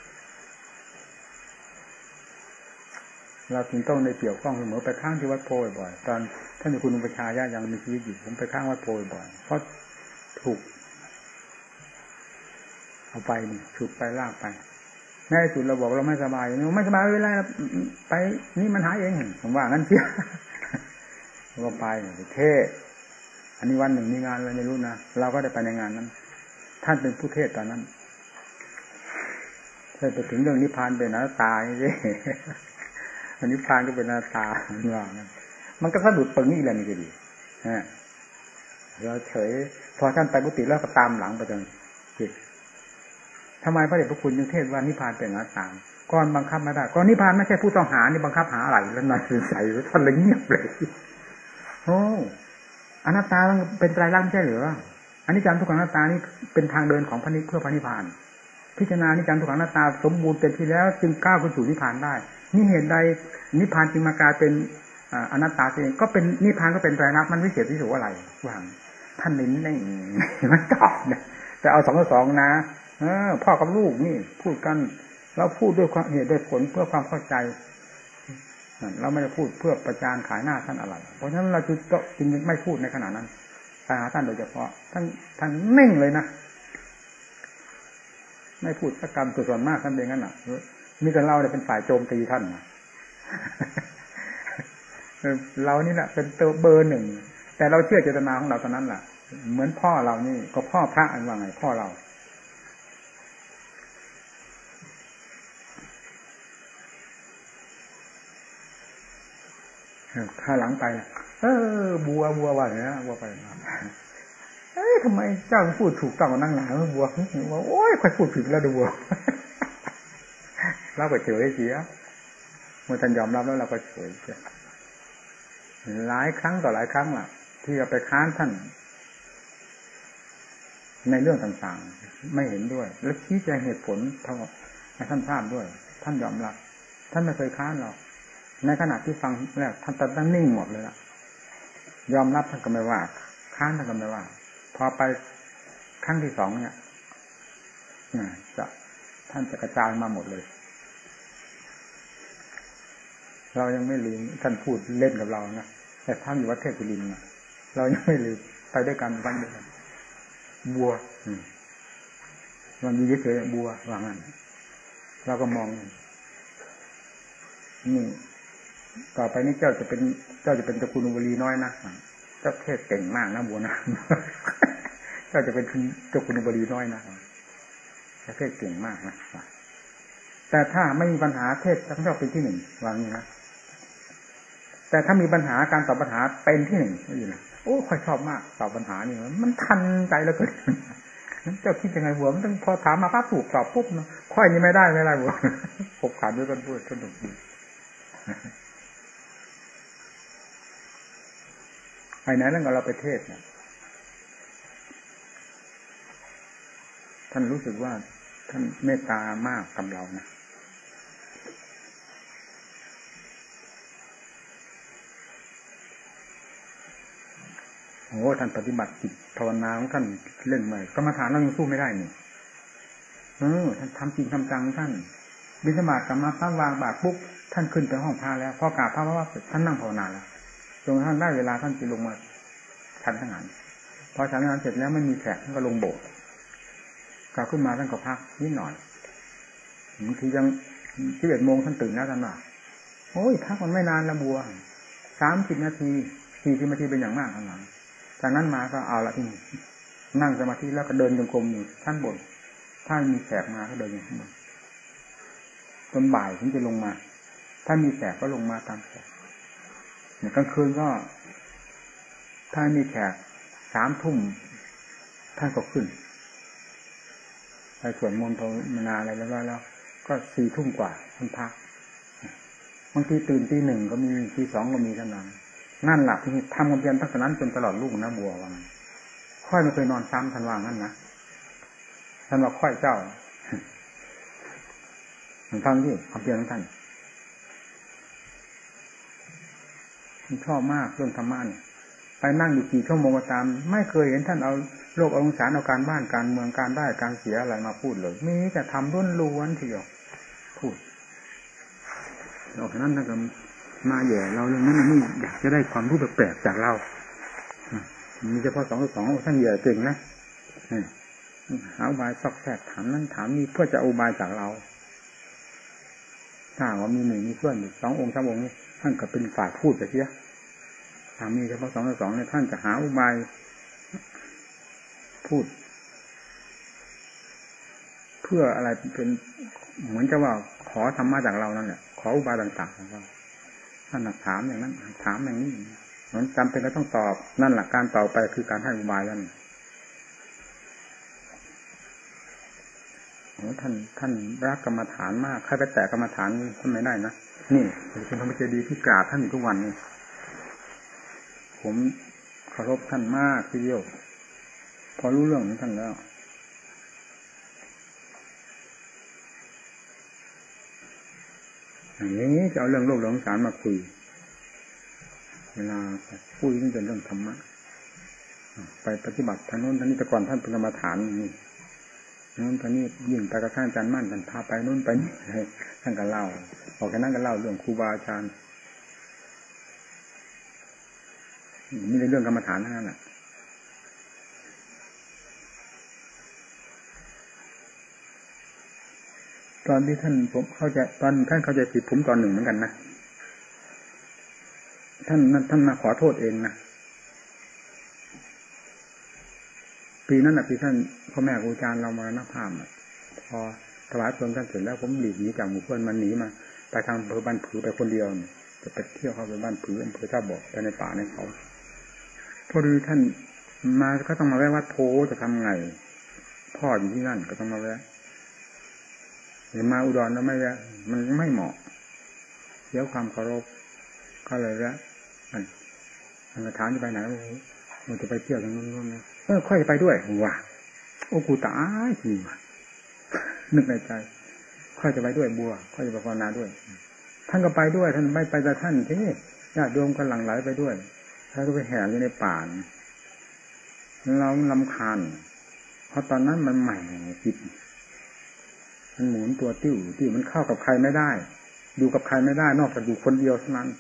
เราจึงต้องในเกี่ยวข้องเสมอไปข้างที่วัดโพบ่อยตอนท่านคุณอุปชายะยังมีชีวิตอยู่ผมไปข้างวัดโพบ่อยเพราะถูกเอาไปฉุดไปลากไปในสุดเราบอกเราไม่สบายไม่สบายเวลาไปนี่มันหายเองผมว่างั้นเสียเราไปเทศอันนี้วันหนึ่งมีงานอะไรไม่รู้นะเราก็ได้ไปในงานนั้นท่านเป็นผู้เทศตอนนั้นถ้าไปถึงเรื่องนิพพานเป็นหน้าตาสิอันนิพพานก็เป็นหน้าตาอย่างนั้นมันก็สะดุดตรงนี้แหละนี่ก็ดีเราเฉยพอท่านไปกุฏิแล้วก็ตามหลังไปจนผิดทำไมพระเดชพระคุณยังเทศว่านิพพานเป็นหน้าตาก่อนบังคับไม่ได้ก่อนนิพพานไม่ใช่ผู้ต้องหานี่บังคับหาอะไรแล้วนายใส่ท่านเลยเงียบเลยโอ้อนัตตาเป็นไตรลักษณ์ใช่หรืออันนี้จังทุกขังอนัตตานี่เป็นทางเดินของพระนิพพานเพื่อพระนิพพานพิจารณานิจังทุกขังอนัตตาสมบูรณ์เต็มที่แล้วจึงก้าวขึ้นสู่นิพพานได้นี่เหตุใดนิพพานจึงมากลายเป็นอนัตตาเองก็เป็นนิพพานก็เป็นไตรลักษณ์มันวิเศษวิโสอะไรว่างท่านลิ้นได้มันตอบนะแต่เอา2:2นะพ่อกับลูกนี่พูดกันเราพูดด้วยความเหตุด้วยผลเพื่อความเข้าใจเราไม่ได้พูดเพื่อประจานขายหน้าท่านอะไรเพราะฉะนั้นเราจึงไม่พูดในขณะนั้นไปหาท่านโดยเฉพาะท่านนิ่งเลยนะไม่พูดสักคำส่วนมากท่านเป็นงั้นน่ะนี่แต่เราเนี่ยเป็นฝ่ายโจมตีท่านนะเรานี่แหละเป็นตัวเบอร์หนึ่งแต่เราเชื่อเจตนาของเราตอนนั้นแหละเหมือนพ่อเรานี่ก็พ่อพระอันว่าไงพ่อเราข้าหลังไปบัวว่าอย่างนี้บัวไปทำไมเจ้าพูดถูกต้องนั่งหลังบัวว่าโอ้ยค่อยพูดผิดแล้วดูบัวเราก็เฉยเสียเมื่อท่านยอมรับแล้วเราก็เฉยหลายครั้งต่อหลายครั้งล่ะที่เราไปค้านท่านในเรื่องต่างๆไม่เห็นด้วยและชี้แจงเหตุผลให้ท่านทราบด้วยท่านยอมรับท่านไม่เคยค้านเราในขณะที่ฟังแล้วท่านตั้งนิ่งหมดเลยล่ะยอมรับท่านก็ไม่ว่าค้านท่านก็ไม่ว่าพอไปครั้งที่2เนี่ยท่านจะกระจายมาหมดเลยเรายังไม่ลืมท่านพูดเล่นกับเรานะแต่ท่านอยู่วัดเทพบุรีนะเรายังไม่ลืมไปด้วยกันวันเดียวกันบัวมันมีเฉยๆบัวว่างั้นเราก็มองนี่ต่อไปนี้เจ้าจะเป็นเจ้าคุณอุบลีน้อยนะเจ้าเทศเก่งมากนะบัวนะเจ้าจะเป็นเจ้าคุณอุบลีน้อยนะเจ้าเทศเก่งมากนะแต่ถ้าไม่มีปัญหาเทศทั้งเจ้าเป็นที่1วางนี้นะแต่ถ้ามีปัญหาการตอบปัญหาเป็นที่1ไม่อยู่นะโอ้ค่อยชอบมากตอบปัญหานี่มันทันใจแล้วเกินเจ้าคิดยังไงบัวมันต้องพอถามมาปั๊บถูกตอบปุ๊บนะค่อยนี่ไม่ได้บัวพบขาดด้วยกันพูดสนุกดีไปไหนแล้วก็เราไปเทศเนี่ยท่านรู้สึกว่าท่านเมตตามากกับเรานะโอ้ท่านปฏิบัติจิตภาวนาของท่านเล่นใหม่กรรมฐานเรายังสู้ไม่ได้นี่ท่านทำจริงทำจังท่านบิณฑบาตกรรมฐานวางบาตรปุ๊บท่านขึ้นไปห้องพระแล้วพอกราบพระว่าท่านนั่งภาวนาแล้วจนท่านได้เวลาท่านจะลงมาฉันทั้งนั้นพอฉันทั้งนั้นเสร็จแล้วไม่มีแขกท่านก็ลงโบสถ์กลับขึ้นมาท่านก็พักนิดหน่อยบางทียัง11 โมงท่านตื่นแล้วท่านว่าโอ้ยพักมันไม่นานละบัว30 นาที40 นาทีเป็นอย่างมากข้างหลังจากนั้นมาก็เอาละที่นั่งสมาธิแล้วก็เดินจงกรมอยู่ชั้นบนถ้ามีแขกมาก็เดินอยู่ข้างบนจนบ่ายถึงจะลงมาถ้ามีแขกก็ลงมาตามแขกกลางคืนก็ถ้ามีแขก3 ทุ่มท่านก็ขึ้นไปสวดมนต์ภาวนาอะไรแล้วก็4 ทุ่มกว่าท่านพักบางทีตื่นตี 1ก็มีตี 2ก็มีทั้งนั้นนั่นแหละที่ทำความเพียรตั้งแต่นั้นจนตลอดรุ่งนะบัวว่างั้นค่อยไม่เคยนอนซ้ำท่านว่างั้นนะท่านว่าค่อยเจ้าฟังที่ความเพียรของท่านชอบมากเรื่องธรรมะเนี่ยไปนั่งอยู่กี่ชั่วโมงก็ตามไม่เคยเห็นท่านเอาโลกเอาสงสารเอาการบ้านการเมืองการได้การเสียอะไรมาพูดเลยมีแต่ทำล้วนๆทีเดียวพูดเราฉะนั้นท่านก็มาแย่เราเรื่องนั้นนี่อยากจะได้ความรู้แปลกๆจากเรามีเฉพาะ2ท่านแย่เก่งนะหาอุบายซอกแซกถามนั้นถามนี้เพื่อจะอุบายจากเราถ้าว่ามีหนึ่งมีเพื่อนอยู่2 องค์ 3 องค์นี้ท่านก็เป็นฝ่ายพูดไปเสียถ้ามีเฉพาะ2เนี่ยท่านจะหาอุบายพูดเพื่ออะไรเป็นเหมือนจะว่าขอธรรมะจากเรานั่นแหละขออุบายต่างๆของเราท่านถามอย่างนั้นถามอย่างนี้มันจำเป็นก็ต้องตอบนั่นแหละการตอบไปคือการให้อุบายแล้วท่านรักกรรมฐานมากใครไปแตะกรรมฐานท่านไม่ได้นะนี่เป็นธรรมเจดีย์ที่กราบท่านอยู่ทุกวันนี้ผมเคารพท่านมากทีเดียวพอรู้เรื่องของท่านแล้วอย่างนี้จะเอาเรื่องโลกเรื่องสงสารมาคุยเวลาคุยนี่เป็นเรื่องธรรมะไปปฏิบัติทางโน้นทางนี้แต่ก่อนท่านเป็นกรรมฐานนี่นู้นตอนนี้ยิ่งไปกระทั่งอาจารย์มั่นท่านพาไปนู้นไปนี่ท่านก็เล่าออกจากนั้นก็เล่าเรื่องครูบาอาจารย์นี่เป็นเรื่องกรรมฐานทั้งนั้นแหละตอนที่ท่านผมเข้าใจตอนท่านเข้าใจผิดผมตอนหนึ่งเหมือนกันนะท่านมาขอโทษเองนะปีนั้นน่ะปีท่านพ่อแม่ครูอาจารย์เรามรณภาพพอถวายเพลิงท่านเสร็จแล้วผมหลีกหนีจากหมู่เพื่อนมันหนีมาไปทางอำเภอบ้านผือไปคนเดียวจะไปเที่ยวเข้าไปบ้านผืออำเภอท่าบ่อไปในป่าในเขาพอดีท่านมาก็ต้องมาแวะวัดโพจะทำไงพ่ออยู่ที่นั่นก็ต้องมาแวะเห็นมาอุดรแล้วไม่แวะมันไม่เหมาะเดี๋ยวความเคารพก็เลยแวะมันมาถามจะไปไหนมันจะไปเที่ยวทางนู้นนะค่อยไปด้วยว่ะโอ้กูตายจริงนึกในใจค่อยจะไปด้วยบัวค่อยจะไปภาวนาด้วยท่านก็ไปด้วยท่านไม่ไปแต่ท่านที่ญาติโยมก็หลั่งไหลไปด้วยถ้าก็ไปแห่อยู่ในป่าเรารำคาญเพราะตอนนั้นมันใหม่จิตมันหมุนตัวติ้วมันเข้ากับใครไม่ได้อยู่กับใครไม่ได้นอกจากอยู่คนเดียวเท่านั้น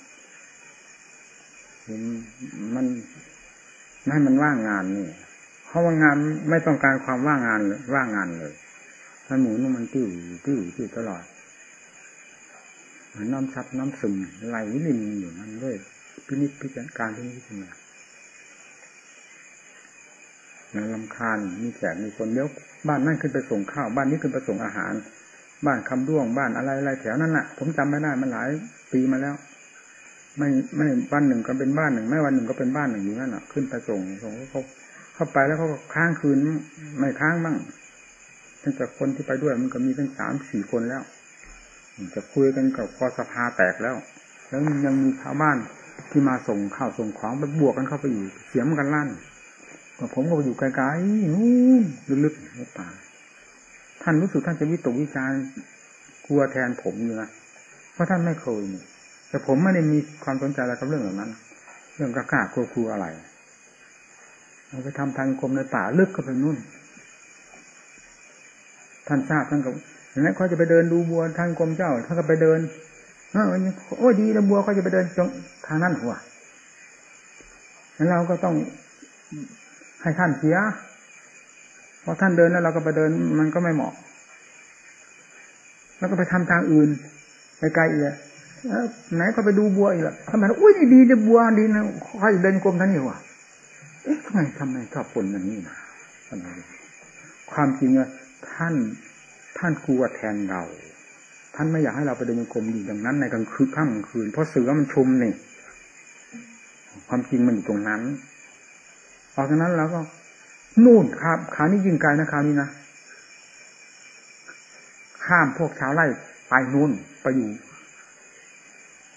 มันไม่ให้มันว่างงานนี่เพราะว่างานไม่ต้องการความว่างงานเลยมันหมุนมันติ้วตลอดเหมือนน้ำซับน้ำซึมไหลลิ่นอยู่นั่นด้วยพินิจพิจารณาแล้วรำคาญมีแขกมีคนเดี๋ยวบ้านนั่นขึ้นไปส่งข้าวบ้านนี้ขึ้นไปส่งอาหารบ้านคำด้วงบ้านอะไรแถวนั้นน่ะผมจำไม่ได้มันหลายปีมาแล้วไม่บ้านหนึ่งก็เป็นบ้านหนึ่งไม่วันหนึ่งก็เป็นบ้านหนึ่งอยู่นั่นน่ะขึ้นไปส่งเขาเข้าไปแล้วเขาก็ค้างคืนไม่ค้างบ้างตั้งแต่คนที่ไปด้วยมันก็มีตั้ง3-4 คนแล้วจะคุยกันกับพอสภาแตกแล้วยังมีชาวบ้านที่มาส่งข้าวส่งของไปบวกกันเข้าไปอยู่เสียงกันลั่นผมก็ไปอยู่ไกลๆนู่นลึกๆในป่าท่านรู้สึกท่านจะวิตกวิจารณ์กลัวแทนผมอยู่นะเพราะท่านไม่เคยนี่แต่ผมไม่ได้มีความสนใจอะไรกับเรื่องเหล่านั้นเรื่องกล้ากลัวอะไรเราไปทำทางกรมในป่าลึกเข้าไปนู่นท่านทราบท่านก็อย่างนั้นเขาจะไปเดินดูบัวทางกรมเจ้าท่านก็ไปเดินโอ้ดีแล้วบัวเขาจะไปเดินตรงทางนั้นหัวแล้วเราก็ต้องให้ท่านเสียพอท่านเดินแล้วเราก็ไปเดินมันก็ไม่เหมาะแล้วก็ไปทำทางอื่นไกลๆอีกไหนก็ไปดูบัวอีกละทำไมอุ้ยนี่ดีบัวดีนะใครเดินกรมท่านนี่วะทำไมชอบคนอย่างนี้นะความจริงอะท่านกลัวแทนเราท่านไม่อยากให้เราไปเดินกรมอยู่อย่างนั้นในกลางคืนค่ำกลางคืนเพราะเสือมันชุมนี่ความจริงมันอยู่ตรงนั้นออกจากนั้นแล้วก็นู่นครับขานี้ยิงไกลนะคราวนี้นะข้ามพวกชาวไร่ไปนู่นไปอยู่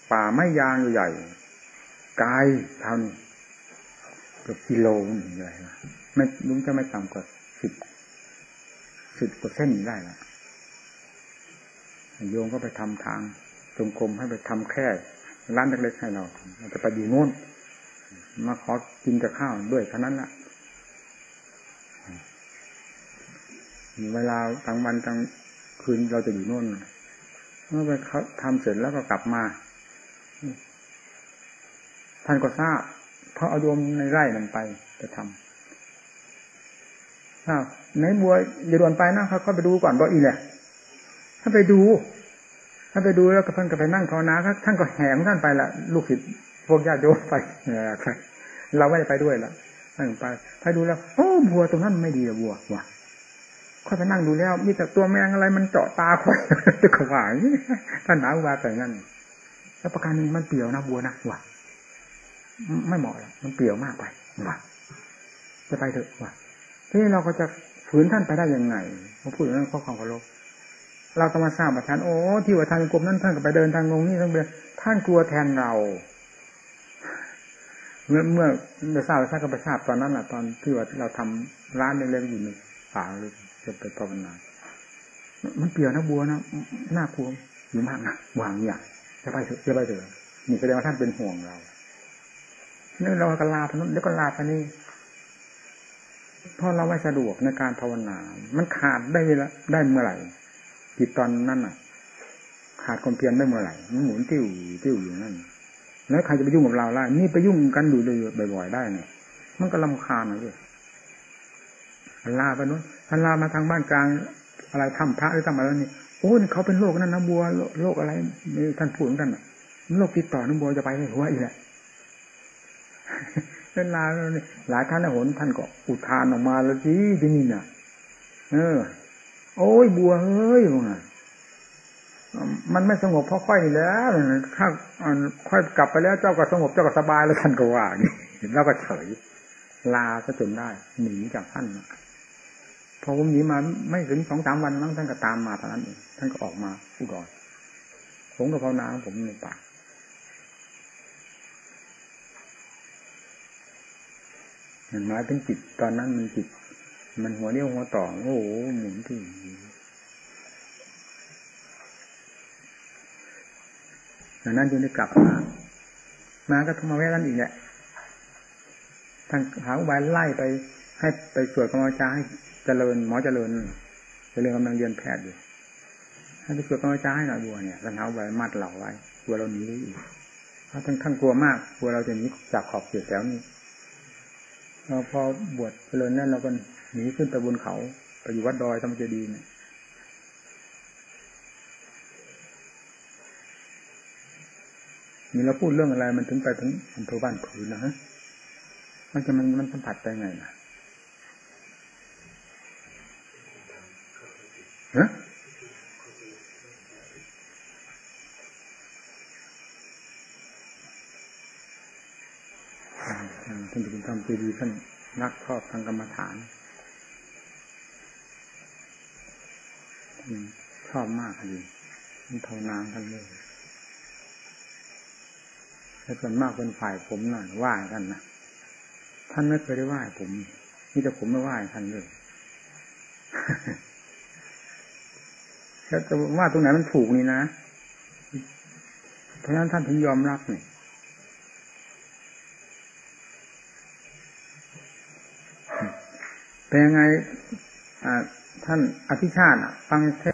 ป่าไม้ยางใหญ่ไกลเท่านี้เกือบกิโลนี่เลยนะไม่ลุงจะไม่ต่ำกว่า10 กว่าเส้นได้ละโยมก็ไปทำทางจงกรมให้ไปทำแค่ร้านเล็กๆให้เราจะไปอยู่โน่นมาขอกินกับข้าวด้วยเท่านั้นแหละเวลากลางวันกลางคืนเราจะอยู่โน่นเมื่อไปเขาทำเสร็จแล้วก็กลับมาท่านก็ทราบเพราะเอาโยมในไร่นั่นไปจะทำในบัวอย่าด่วนไปนะเขาก็ไปดูก่อนว่าอีแหละถ้าไปดูแล้วก็ท่านก็ไปนั่งภาวนาท่านก็แหงท่านไปละลูกศิษย์พวกญาติโยมไปเราไม่ได้ไปด้วยละนั่งไปถ้าดูแล้วโอ้บัวตรงนั้นไม่ดีอะบัวว่ะค่อยไปนั่งดูแล้วมีแต่ตัวแมงอะไรมันเจาะตาค่อยก็ว่าอย่างนี้ท่านหาว่าแต่งั้นแล้วประการนึงมันเปลี่ยวนะบัวนะว่ะไม่เหมาะแล้วมันเปลี่ยวมากไปว่ะจะไปเถอะว่ะที่เราก็จะฝืนท่านไปได้ยังไงเขาพูดอย่างนั้นข้อความเคารพเราต้องมาทราบว่าท่านโอ้ที่ว่าทางกรมนั้นท่านก็ไปเดินทางลงนี่ทั้งเดือนท่านกลัวแทนเราเมื่อทราบท่านก็ไปทราบตอนนั้นแหละตอนที่ว่าเราทำร้านเล็กๆอยู่ในป่าเลยจะไปภาวนามันเปลี่ยวนะบัวนะน่ากลัวอยู่มากนะวางอย่างจะไปเถอะนี่แสดงว่าท่านเป็นห่วงเราเนี่ยเราก็ลาไปนู้นเดี๋ยวก็ลาไปนี่เพราะเราไม่สะดวกในการภาวนามันขาดได้เวลาได้เมื่อไหร่จิตตอนนั้นน่ะขาดความเพียรได้เมื่อไหร่มันหมุนติ้วอยู่นั่นแล้วใครจะไปยุ่งกับเราล่ะนี่ไปยุ่งกันอยู่เลยบ่อยๆได้ไงมันก็รำคาญนะเว้ยลาไปนู้นท่านลามาทางบ้านกลางอะไรทำพระหรือทำอะไรนี่โอ้เขาเป็นโรคนั่นนะบัวโรคอะไรท่านพูดของท่านโรคติดต่อน้ำบัวจะไปให้หัวอีกแหละเวลาหลายท่านหนท่านก็อุทานออกมาแล้วสิที่นี่น่ะโอ้ยบัวเฮ้ยมันไม่สงบเพราะค่อยนี่แล้วถ้าค่อยกลับไปแล้วเจ้าก็สงบเจ้าก็สบายแล้วท่านก็ว่าอย่างนี้แล้วก็เฉยลาก็จนได้หนีจากท่านพอผมหนีมาไม่ถึง 2-3 วันนั้นท่านก็ตามมาเท่านั้นเองท่านก็ออกมาอุดรผมก็ภาวนาของผมในป่าหมายถึงจิตตอนนั้นมันจิตมันหัวเรี่ยวหัวต่อโอ้โหหมุนที่ดังนั้นจึงได้กลับมาก็ต้องมาแวะนั่นอีกแหละทางหาอุบายไล่ไปให้ไปสวดกรรมฐานให้เจริญหมอเจริญกำลังเรียนแพทย์อยู่ให้ไปสวดกรรมฐานให้หน่อยบัวเนี่ยท่านหาอุบายมัดเราไว้กลัวเราหนีอีกเพราะท่านกลัวมากกลัวเราจะหนีจากขอบเขตแถวนี้เราพอบวชเจริญนั่นเราก็หนีขึ้นตะบนเขาไปอยู่วัดดอยธรรมเจดีย์เนี่ยนี่เราพูดเรื่องอะไรมันถึงไปถึงอำเภอบ้านผืนนะฮะมันสัมผัสได้ไงนะฮะท่านถึงทำเจดีย์ท่านนักชอบทางกรรมฐานชอบมากเลยมันภาวนากันเลยแต่ส่วนมากเป็นฝ่ายผมหน่อยไหว้ท่านนะท่านไม่เคยได้ไหว้ผมนี่แต่ผมไม่ไหว้ท่านเลยแล้วจะว่าตรงไหนมันถูกนี่นะเพราะฉะนั้นท่านถึงยอมรับนี่เป็นยังไงท่านอภิชาติฟังเทศ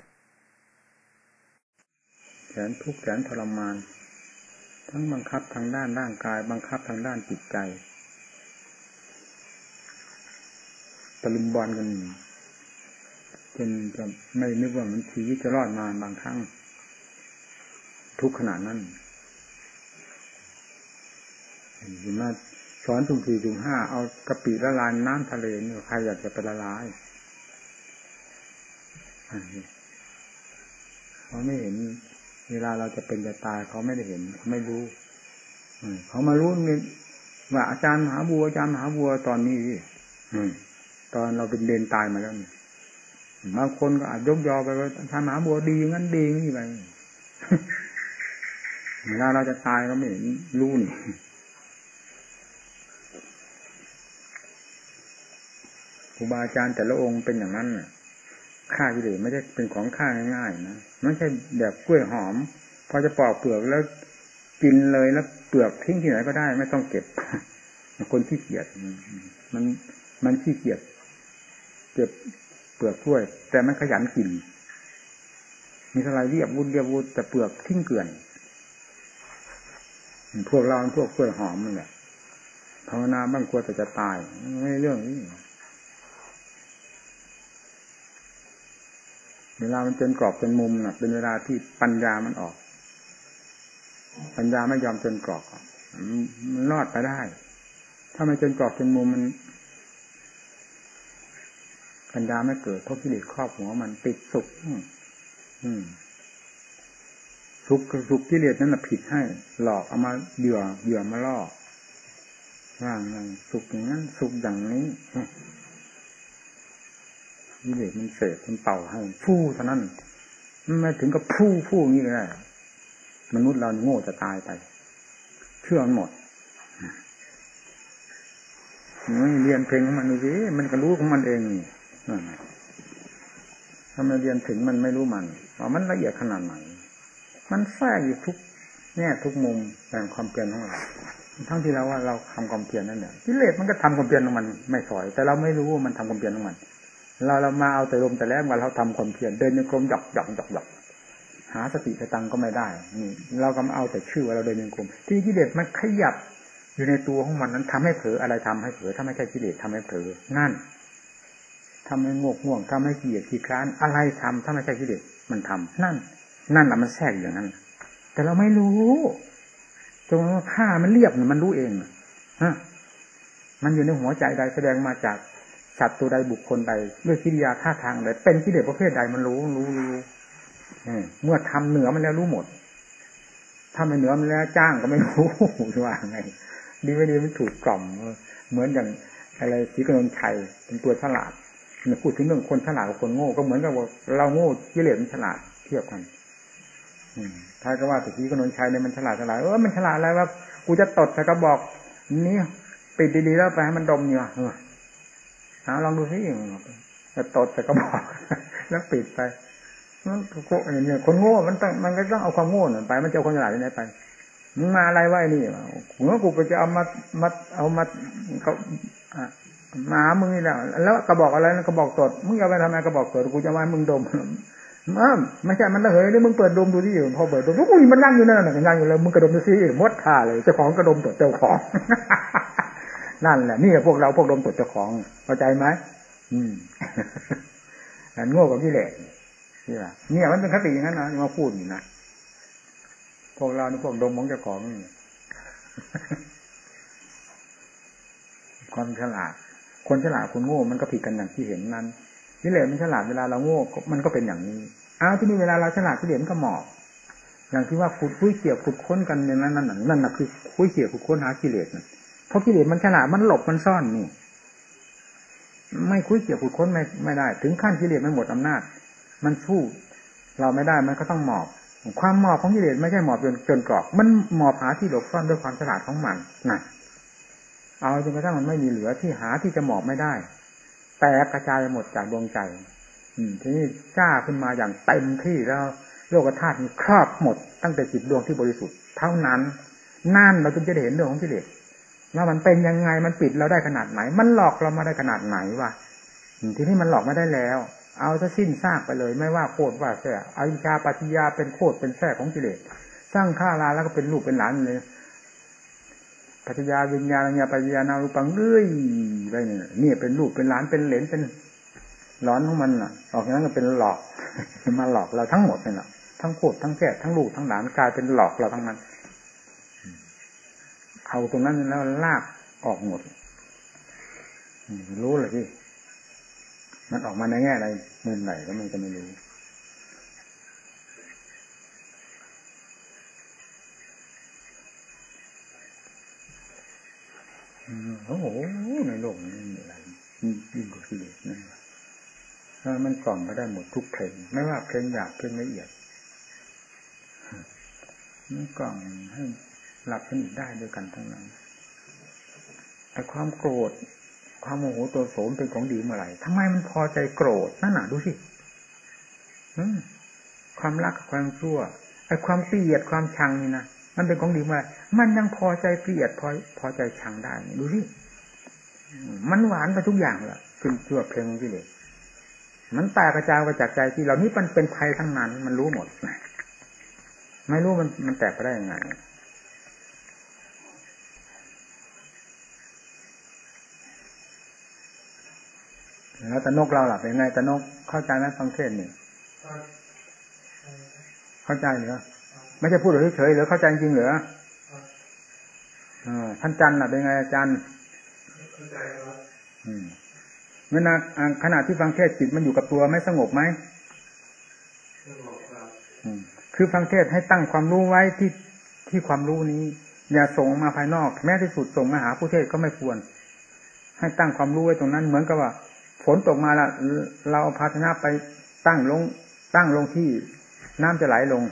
แสนทุกข์แสนทรมานทั้งบังคับทางด้านร่างกายบังคับทางด้านจิตใจตะลุมบอลกันจนจะไม่นึกว่ามันชีวิตจะรอดมาบางครั้งทุกขนาดนั้นเห็นไหมสอนสุ่ม4 สุ่ม 5เอากะปิละลายน้ำทะเลนี่ใครอยากจะไปละลายเขาไม่เห็นเวลาเราจะเป็นจะตายเขาไม่ได้เห็นเขาไม่รู้เขามารู้นี่ว่าอาจารย์มหาบัวตอนนี้ตอนเราเป็นเดนตายมาแล้วนี่บางคนก็อาจยกยอไปว่าอาจารย์มหาบัวดีงั้นดีนี่ไปเวลาเราจะตายก็ไม่รู้นี่ครูบาอาจารย์แต่ละองค์เป็นอย่างนั้นน่ะฆ่ากิเลสไม่ใช่เป็นของฆ่าง่ายๆนะไม่ใช่แบบกล้วยหอมพอจะปอกเปลือกแล้วกินเลยแล้วเปลือกทิ้งที่ไหนก็ได้ไม่ต้องเก็บคนขี้เกียจมันขี้เกียจเก็บเปลือกกล้วยแต่มันขยันกินมีอะไรเรียบวุ้นแต่เปลือกทิ้งเกลื่อนพวกเราพวกกล้วยหอมนี่แหละภาวนาบ้างกลัวแต่จะตายไม่เรื่องนี้เวลามันเป็นกรอบเป็นมุมน่ะเป็นเวลาที่ปัญญามันออกปัญญาไม่ยอมเป็นกรอบมันรอดไปได้ถ้าไม่เป็นกรอบเป็นมุมมันปัญญาไม่เกิดเพราะกิเลสครอบหัวมันติดสุขสุขกิเลสนั้นน่ะผิดให้หลอกเอามาเหยื่อมาล่อว่าไงสุขอย่างนั้นสุขอย่างนี้กิเลสมันเสพมันเป่าให้ฟู่เท่านั้นไม่ถึงกับฟู่นี่เลยมนุษย์เราโง่จะตายไปเชื่อมันหมดไม่เรียนเพลงของมันดูสิมันก็รู้ของมันเองนี่ถ้าไม่เรียนถึงมันไม่รู้มันว่ามันละเอียดขนาดไหนมันแทรกอยู่ทุกแง่ทุกมุมแห่งความเพียรของเราทั้งที่เราว่าเราทำความเพียรนั่นแหละกิเลสมันก็ทำความเพียรของมันไม่สอยแต่เราไม่รู้ว่ามันทำความเพียรของมันเรามาเอาแต่ลมแต่แรงว่าเราทำความเพียรเดินในกรมหยอกหาสติสตังก็ไม่ได้นี่เราก็มาเอาแต่ชื่อว่าเราเดินในกรมที่กิเลสมันขยับอยู่ในตัวของมันนั้นทำให้เผลออะไรทำให้เผลอถ้าไม่ใช่กิเลสทำให้เผลอนั่นทำให้ง่วงทำให้เกลียดขี้คร้านอะไรทำถ้าไม่ใช่กิเลสมันทำนั่นแหละมันแทรกอย่างนั้นแต่เราไม่รู้จนว่าข้ามันเรียบมันรู้เองมันอยู่ในหัวใจใดแสดงมาจากสัตว์ตัวใดบุคคลใดด้วยกิริยาท่าทางใดเป็นกิเลสประเภทใดมันรู้เมื่อทำเหนือมันแล้วรู้หมดถ้าไม่เหนือมันแล้วจ้างก็ไม่รู้ว่าไงดีไม่ดีมันถูกกล่อมเหมือนอย่างอะไรศรีกนนชัยเป็นตัวฉลาดพูดถึงเรื่องคนฉลาดกับคนโง่ก็เหมือนกับว่าเราโง่กิเลสมันฉลาดเทียบกันถ้าก็ว่าศรีกนนชัยเนี่ยมันฉลาดมันฉลาดอะไรวะกูจะตดแต่ก็บอกนี่ปิดดีๆแล้วไปให้มันดมอยู่ลองดูสิจะตดแต่ก็บอกแล้วปิดไปมันก็อย่างเงี้ยคนโง่มันก็ต้องเอาความโง่ไปมันจะเอาคนฉลาดที่ไหนไปมึงมาอะไรวะไอ้นี่หัวกูไปจะเอามาเขามาหามึงนี่แหละแล้วกระบอกอะไรนะกระบอกตดมึงเอาไปทำไมกระบอกตดกูจะว่ามึงดมไม่ใช่มันระเหยเลยมึงเปิดดมดูดิพอเปิดดมอุ้ยมันนั่งอยู่นั่นน่ะนั่งอยู่แล้วมึงกระดมดูสิมดข่าเลยเจ้าของกระดมตดเจ้าของนั่นแหละนี่พวกเราพวกดมตดเจ้าของเข้าใจไหมอันโง่กับกิเลสเนี่ยมันเป็นคติอย่างนั้นนะมาพูดอยู่นะพวกเรานี่พวกดมของเจ้าของความฉลาดคนฉลาดคนโง่มันก็ผิดกันอย่างที่เห็นนั้นกิเลสมันฉลาดเวลาเราโง่มันก็เป็นอย่างนี้ที่นี่เวลาเราฉลาดกิเลสมันก็หมอบอย่างที่ว่าคุยเกี่ยวขุดค้นกันอย่างนั้นนั่นน่ะคือคุยเกี่ยวขุดค้นหากิเลสนะเพราะกิเลสมันฉลาดมันหลบมันซ่อนนี่ไม่คุยเกี่ยวขุดค้นไม่ได้ถึงขั้นกิเลสมันหมดอำนาจมันสู้เราไม่ได้มันก็ต้องหมอบความหมอบของกิเลสไม่ใช่หมอบจนกรอบมันหมอบหาที่หลบซ่อนด้วยความฉลาดของมันน่ะเอาจนกระทั่งมันไม่มีเหลือที่หาที่จะหมอบไม่ได้แตกกระจายหมดจากดวงใจทีนี้จ้าขึ้นมาอย่างเต็มที่แล้วโลกธาตุนี้ครอบหมดตั้งแต่จิตดวงที่บริสุทธิ์เท่านั้นนั่นเราจึงจะได้เห็นเรื่องของกิเลสว่ามันเป็นยังไงมันปิดเราได้ขนาดไหนมันหลอกเรามาได้ขนาดไหนวะทีนี้มันหลอกไม่ได้แล้วเอาซะสิ้นซากไปเลยไม่ว่าโคตรว่าแท้อวิชชาปัจจยาเป็นโคตรเป็นแท้ของกิเลสสร้างข้าราแล้วก็เป็นลูกเป็นหลานเลยปัจจยาวิญญาณญาปัจจยานารูปังเรื่อยไปเนี่ยเป็นลูกเป็นหลานเป็นเหลนเป็นหลอนของมันน่ะออกอย่างนั้นก็เป็นหลอกมาหลอกเราทั้งหมดนี่แหละทั้งโคตรทั้งแท้ทั้งลูกทั้งหลานกลายเป็นหลอกเราทั้งนั้นเอาตรงนั้นแล้วลากออกหมดรู้เลยที่มันออกมาในแง่อะไรมุมไหนก็มันจะไม่รู้โอ้โหในโลกนี้มีอะไรยิ่งกว่ากิเลสนะมันกล่อมก็ได้หมดทุกเพลงไม่ว่าเพลงหยาบเพลงละเอียดนี่กล่องให้หลับสนิทได้ด้วยกันทั้งนั้นแต่ความโกรธความโมโหตัวโสมเป็นของดีเมื่อไหร่ทำไมมันพอใจโกรธนั่นน่ะดูสิความรักกับความชั่วไอ้ความเกลียดความชังนี่นะมันเป็นของดีเมื่อไหร่มันยังพอใจเกลียดพอใจชังได้ดูสิมันหวานไปทุกอย่างแหละขึ้นชั่วเพลงที่เลยมันแตกกระจายไปจากใจที่เรานี่มันเป็นภัยทั้งนั้นมันรู้หมดไม่รู้มันแตกไปได้ยังไงแล้วตะนกเราหลับเป็นไงตะนกเข้าใจไหมฟังเทศน์นี่เข้าใจเหรอไม่ใช่พูดเฉยๆหรือเข้าใจจริงเหรอท่านจันทร์เป็นไงอาจารย์เข้าใจครับเมื่อขณะที่ฟังเทศน์จิตมันอยู่กับตัวไม่สงบไหมสงบครับคือฟังเทศน์ให้ตั้งความรู้ไว้ที่ความรู้นี้อย่าส่งมาภายนอกแม้ที่สุดส่งมาหาผู้เทศก็ไม่ควรให้ตั้งความรู้ไว้ตรงนั้นเหมือนกับว่าฝนตกมาแล้วเราเอาภาชนะไปตั้งลงที่น้ำจะไหลลง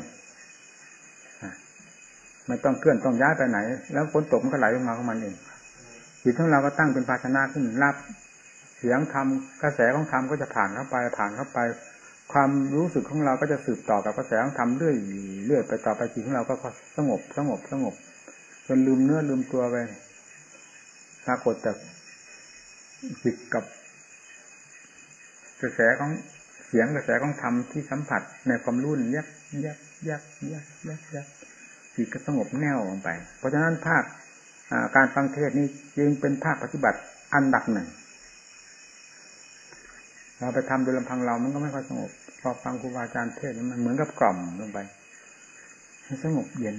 ไม่ต้องเคลื่อนต้องย้ายไปไหนแล้วฝนตกมันก็ไหลลงมาของมันเองจิตของเราก็ตั้งเป็นภาชนะขึ้นรับเสียงธรรมกระแสของธรรมก็จะผ่านเข้าไปความรู้สึกของเราก็จะสืบต่อกับกระแสของธรรมเรื่อยไปต่อไปจิตของเราก็สงบจนลืมเนื้อลืมตัวไปปรากฏแต่จิตกับกระแสของเสียงกระแสของธรรมที่สัมผัสในความรู้นี่ยักจิตก็สงบแน่วลงไปเพราะฉะนั้นภาคการฟังเทศนี้จึงเป็นภาคปฏิบัติอันดับหนึ่งเราไปทำโดยลำพังเรามันก็ไม่ค่อยสงบพอฟังครูบาอาจารย์เทศมันเหมือนกับกล่อมลงไปให้สงบเย็น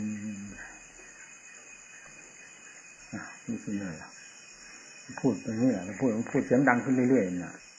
นี่คืออะไรพูดตรงนี้แหละพูดเสียงดังขึ้นเรื่อยๆนะ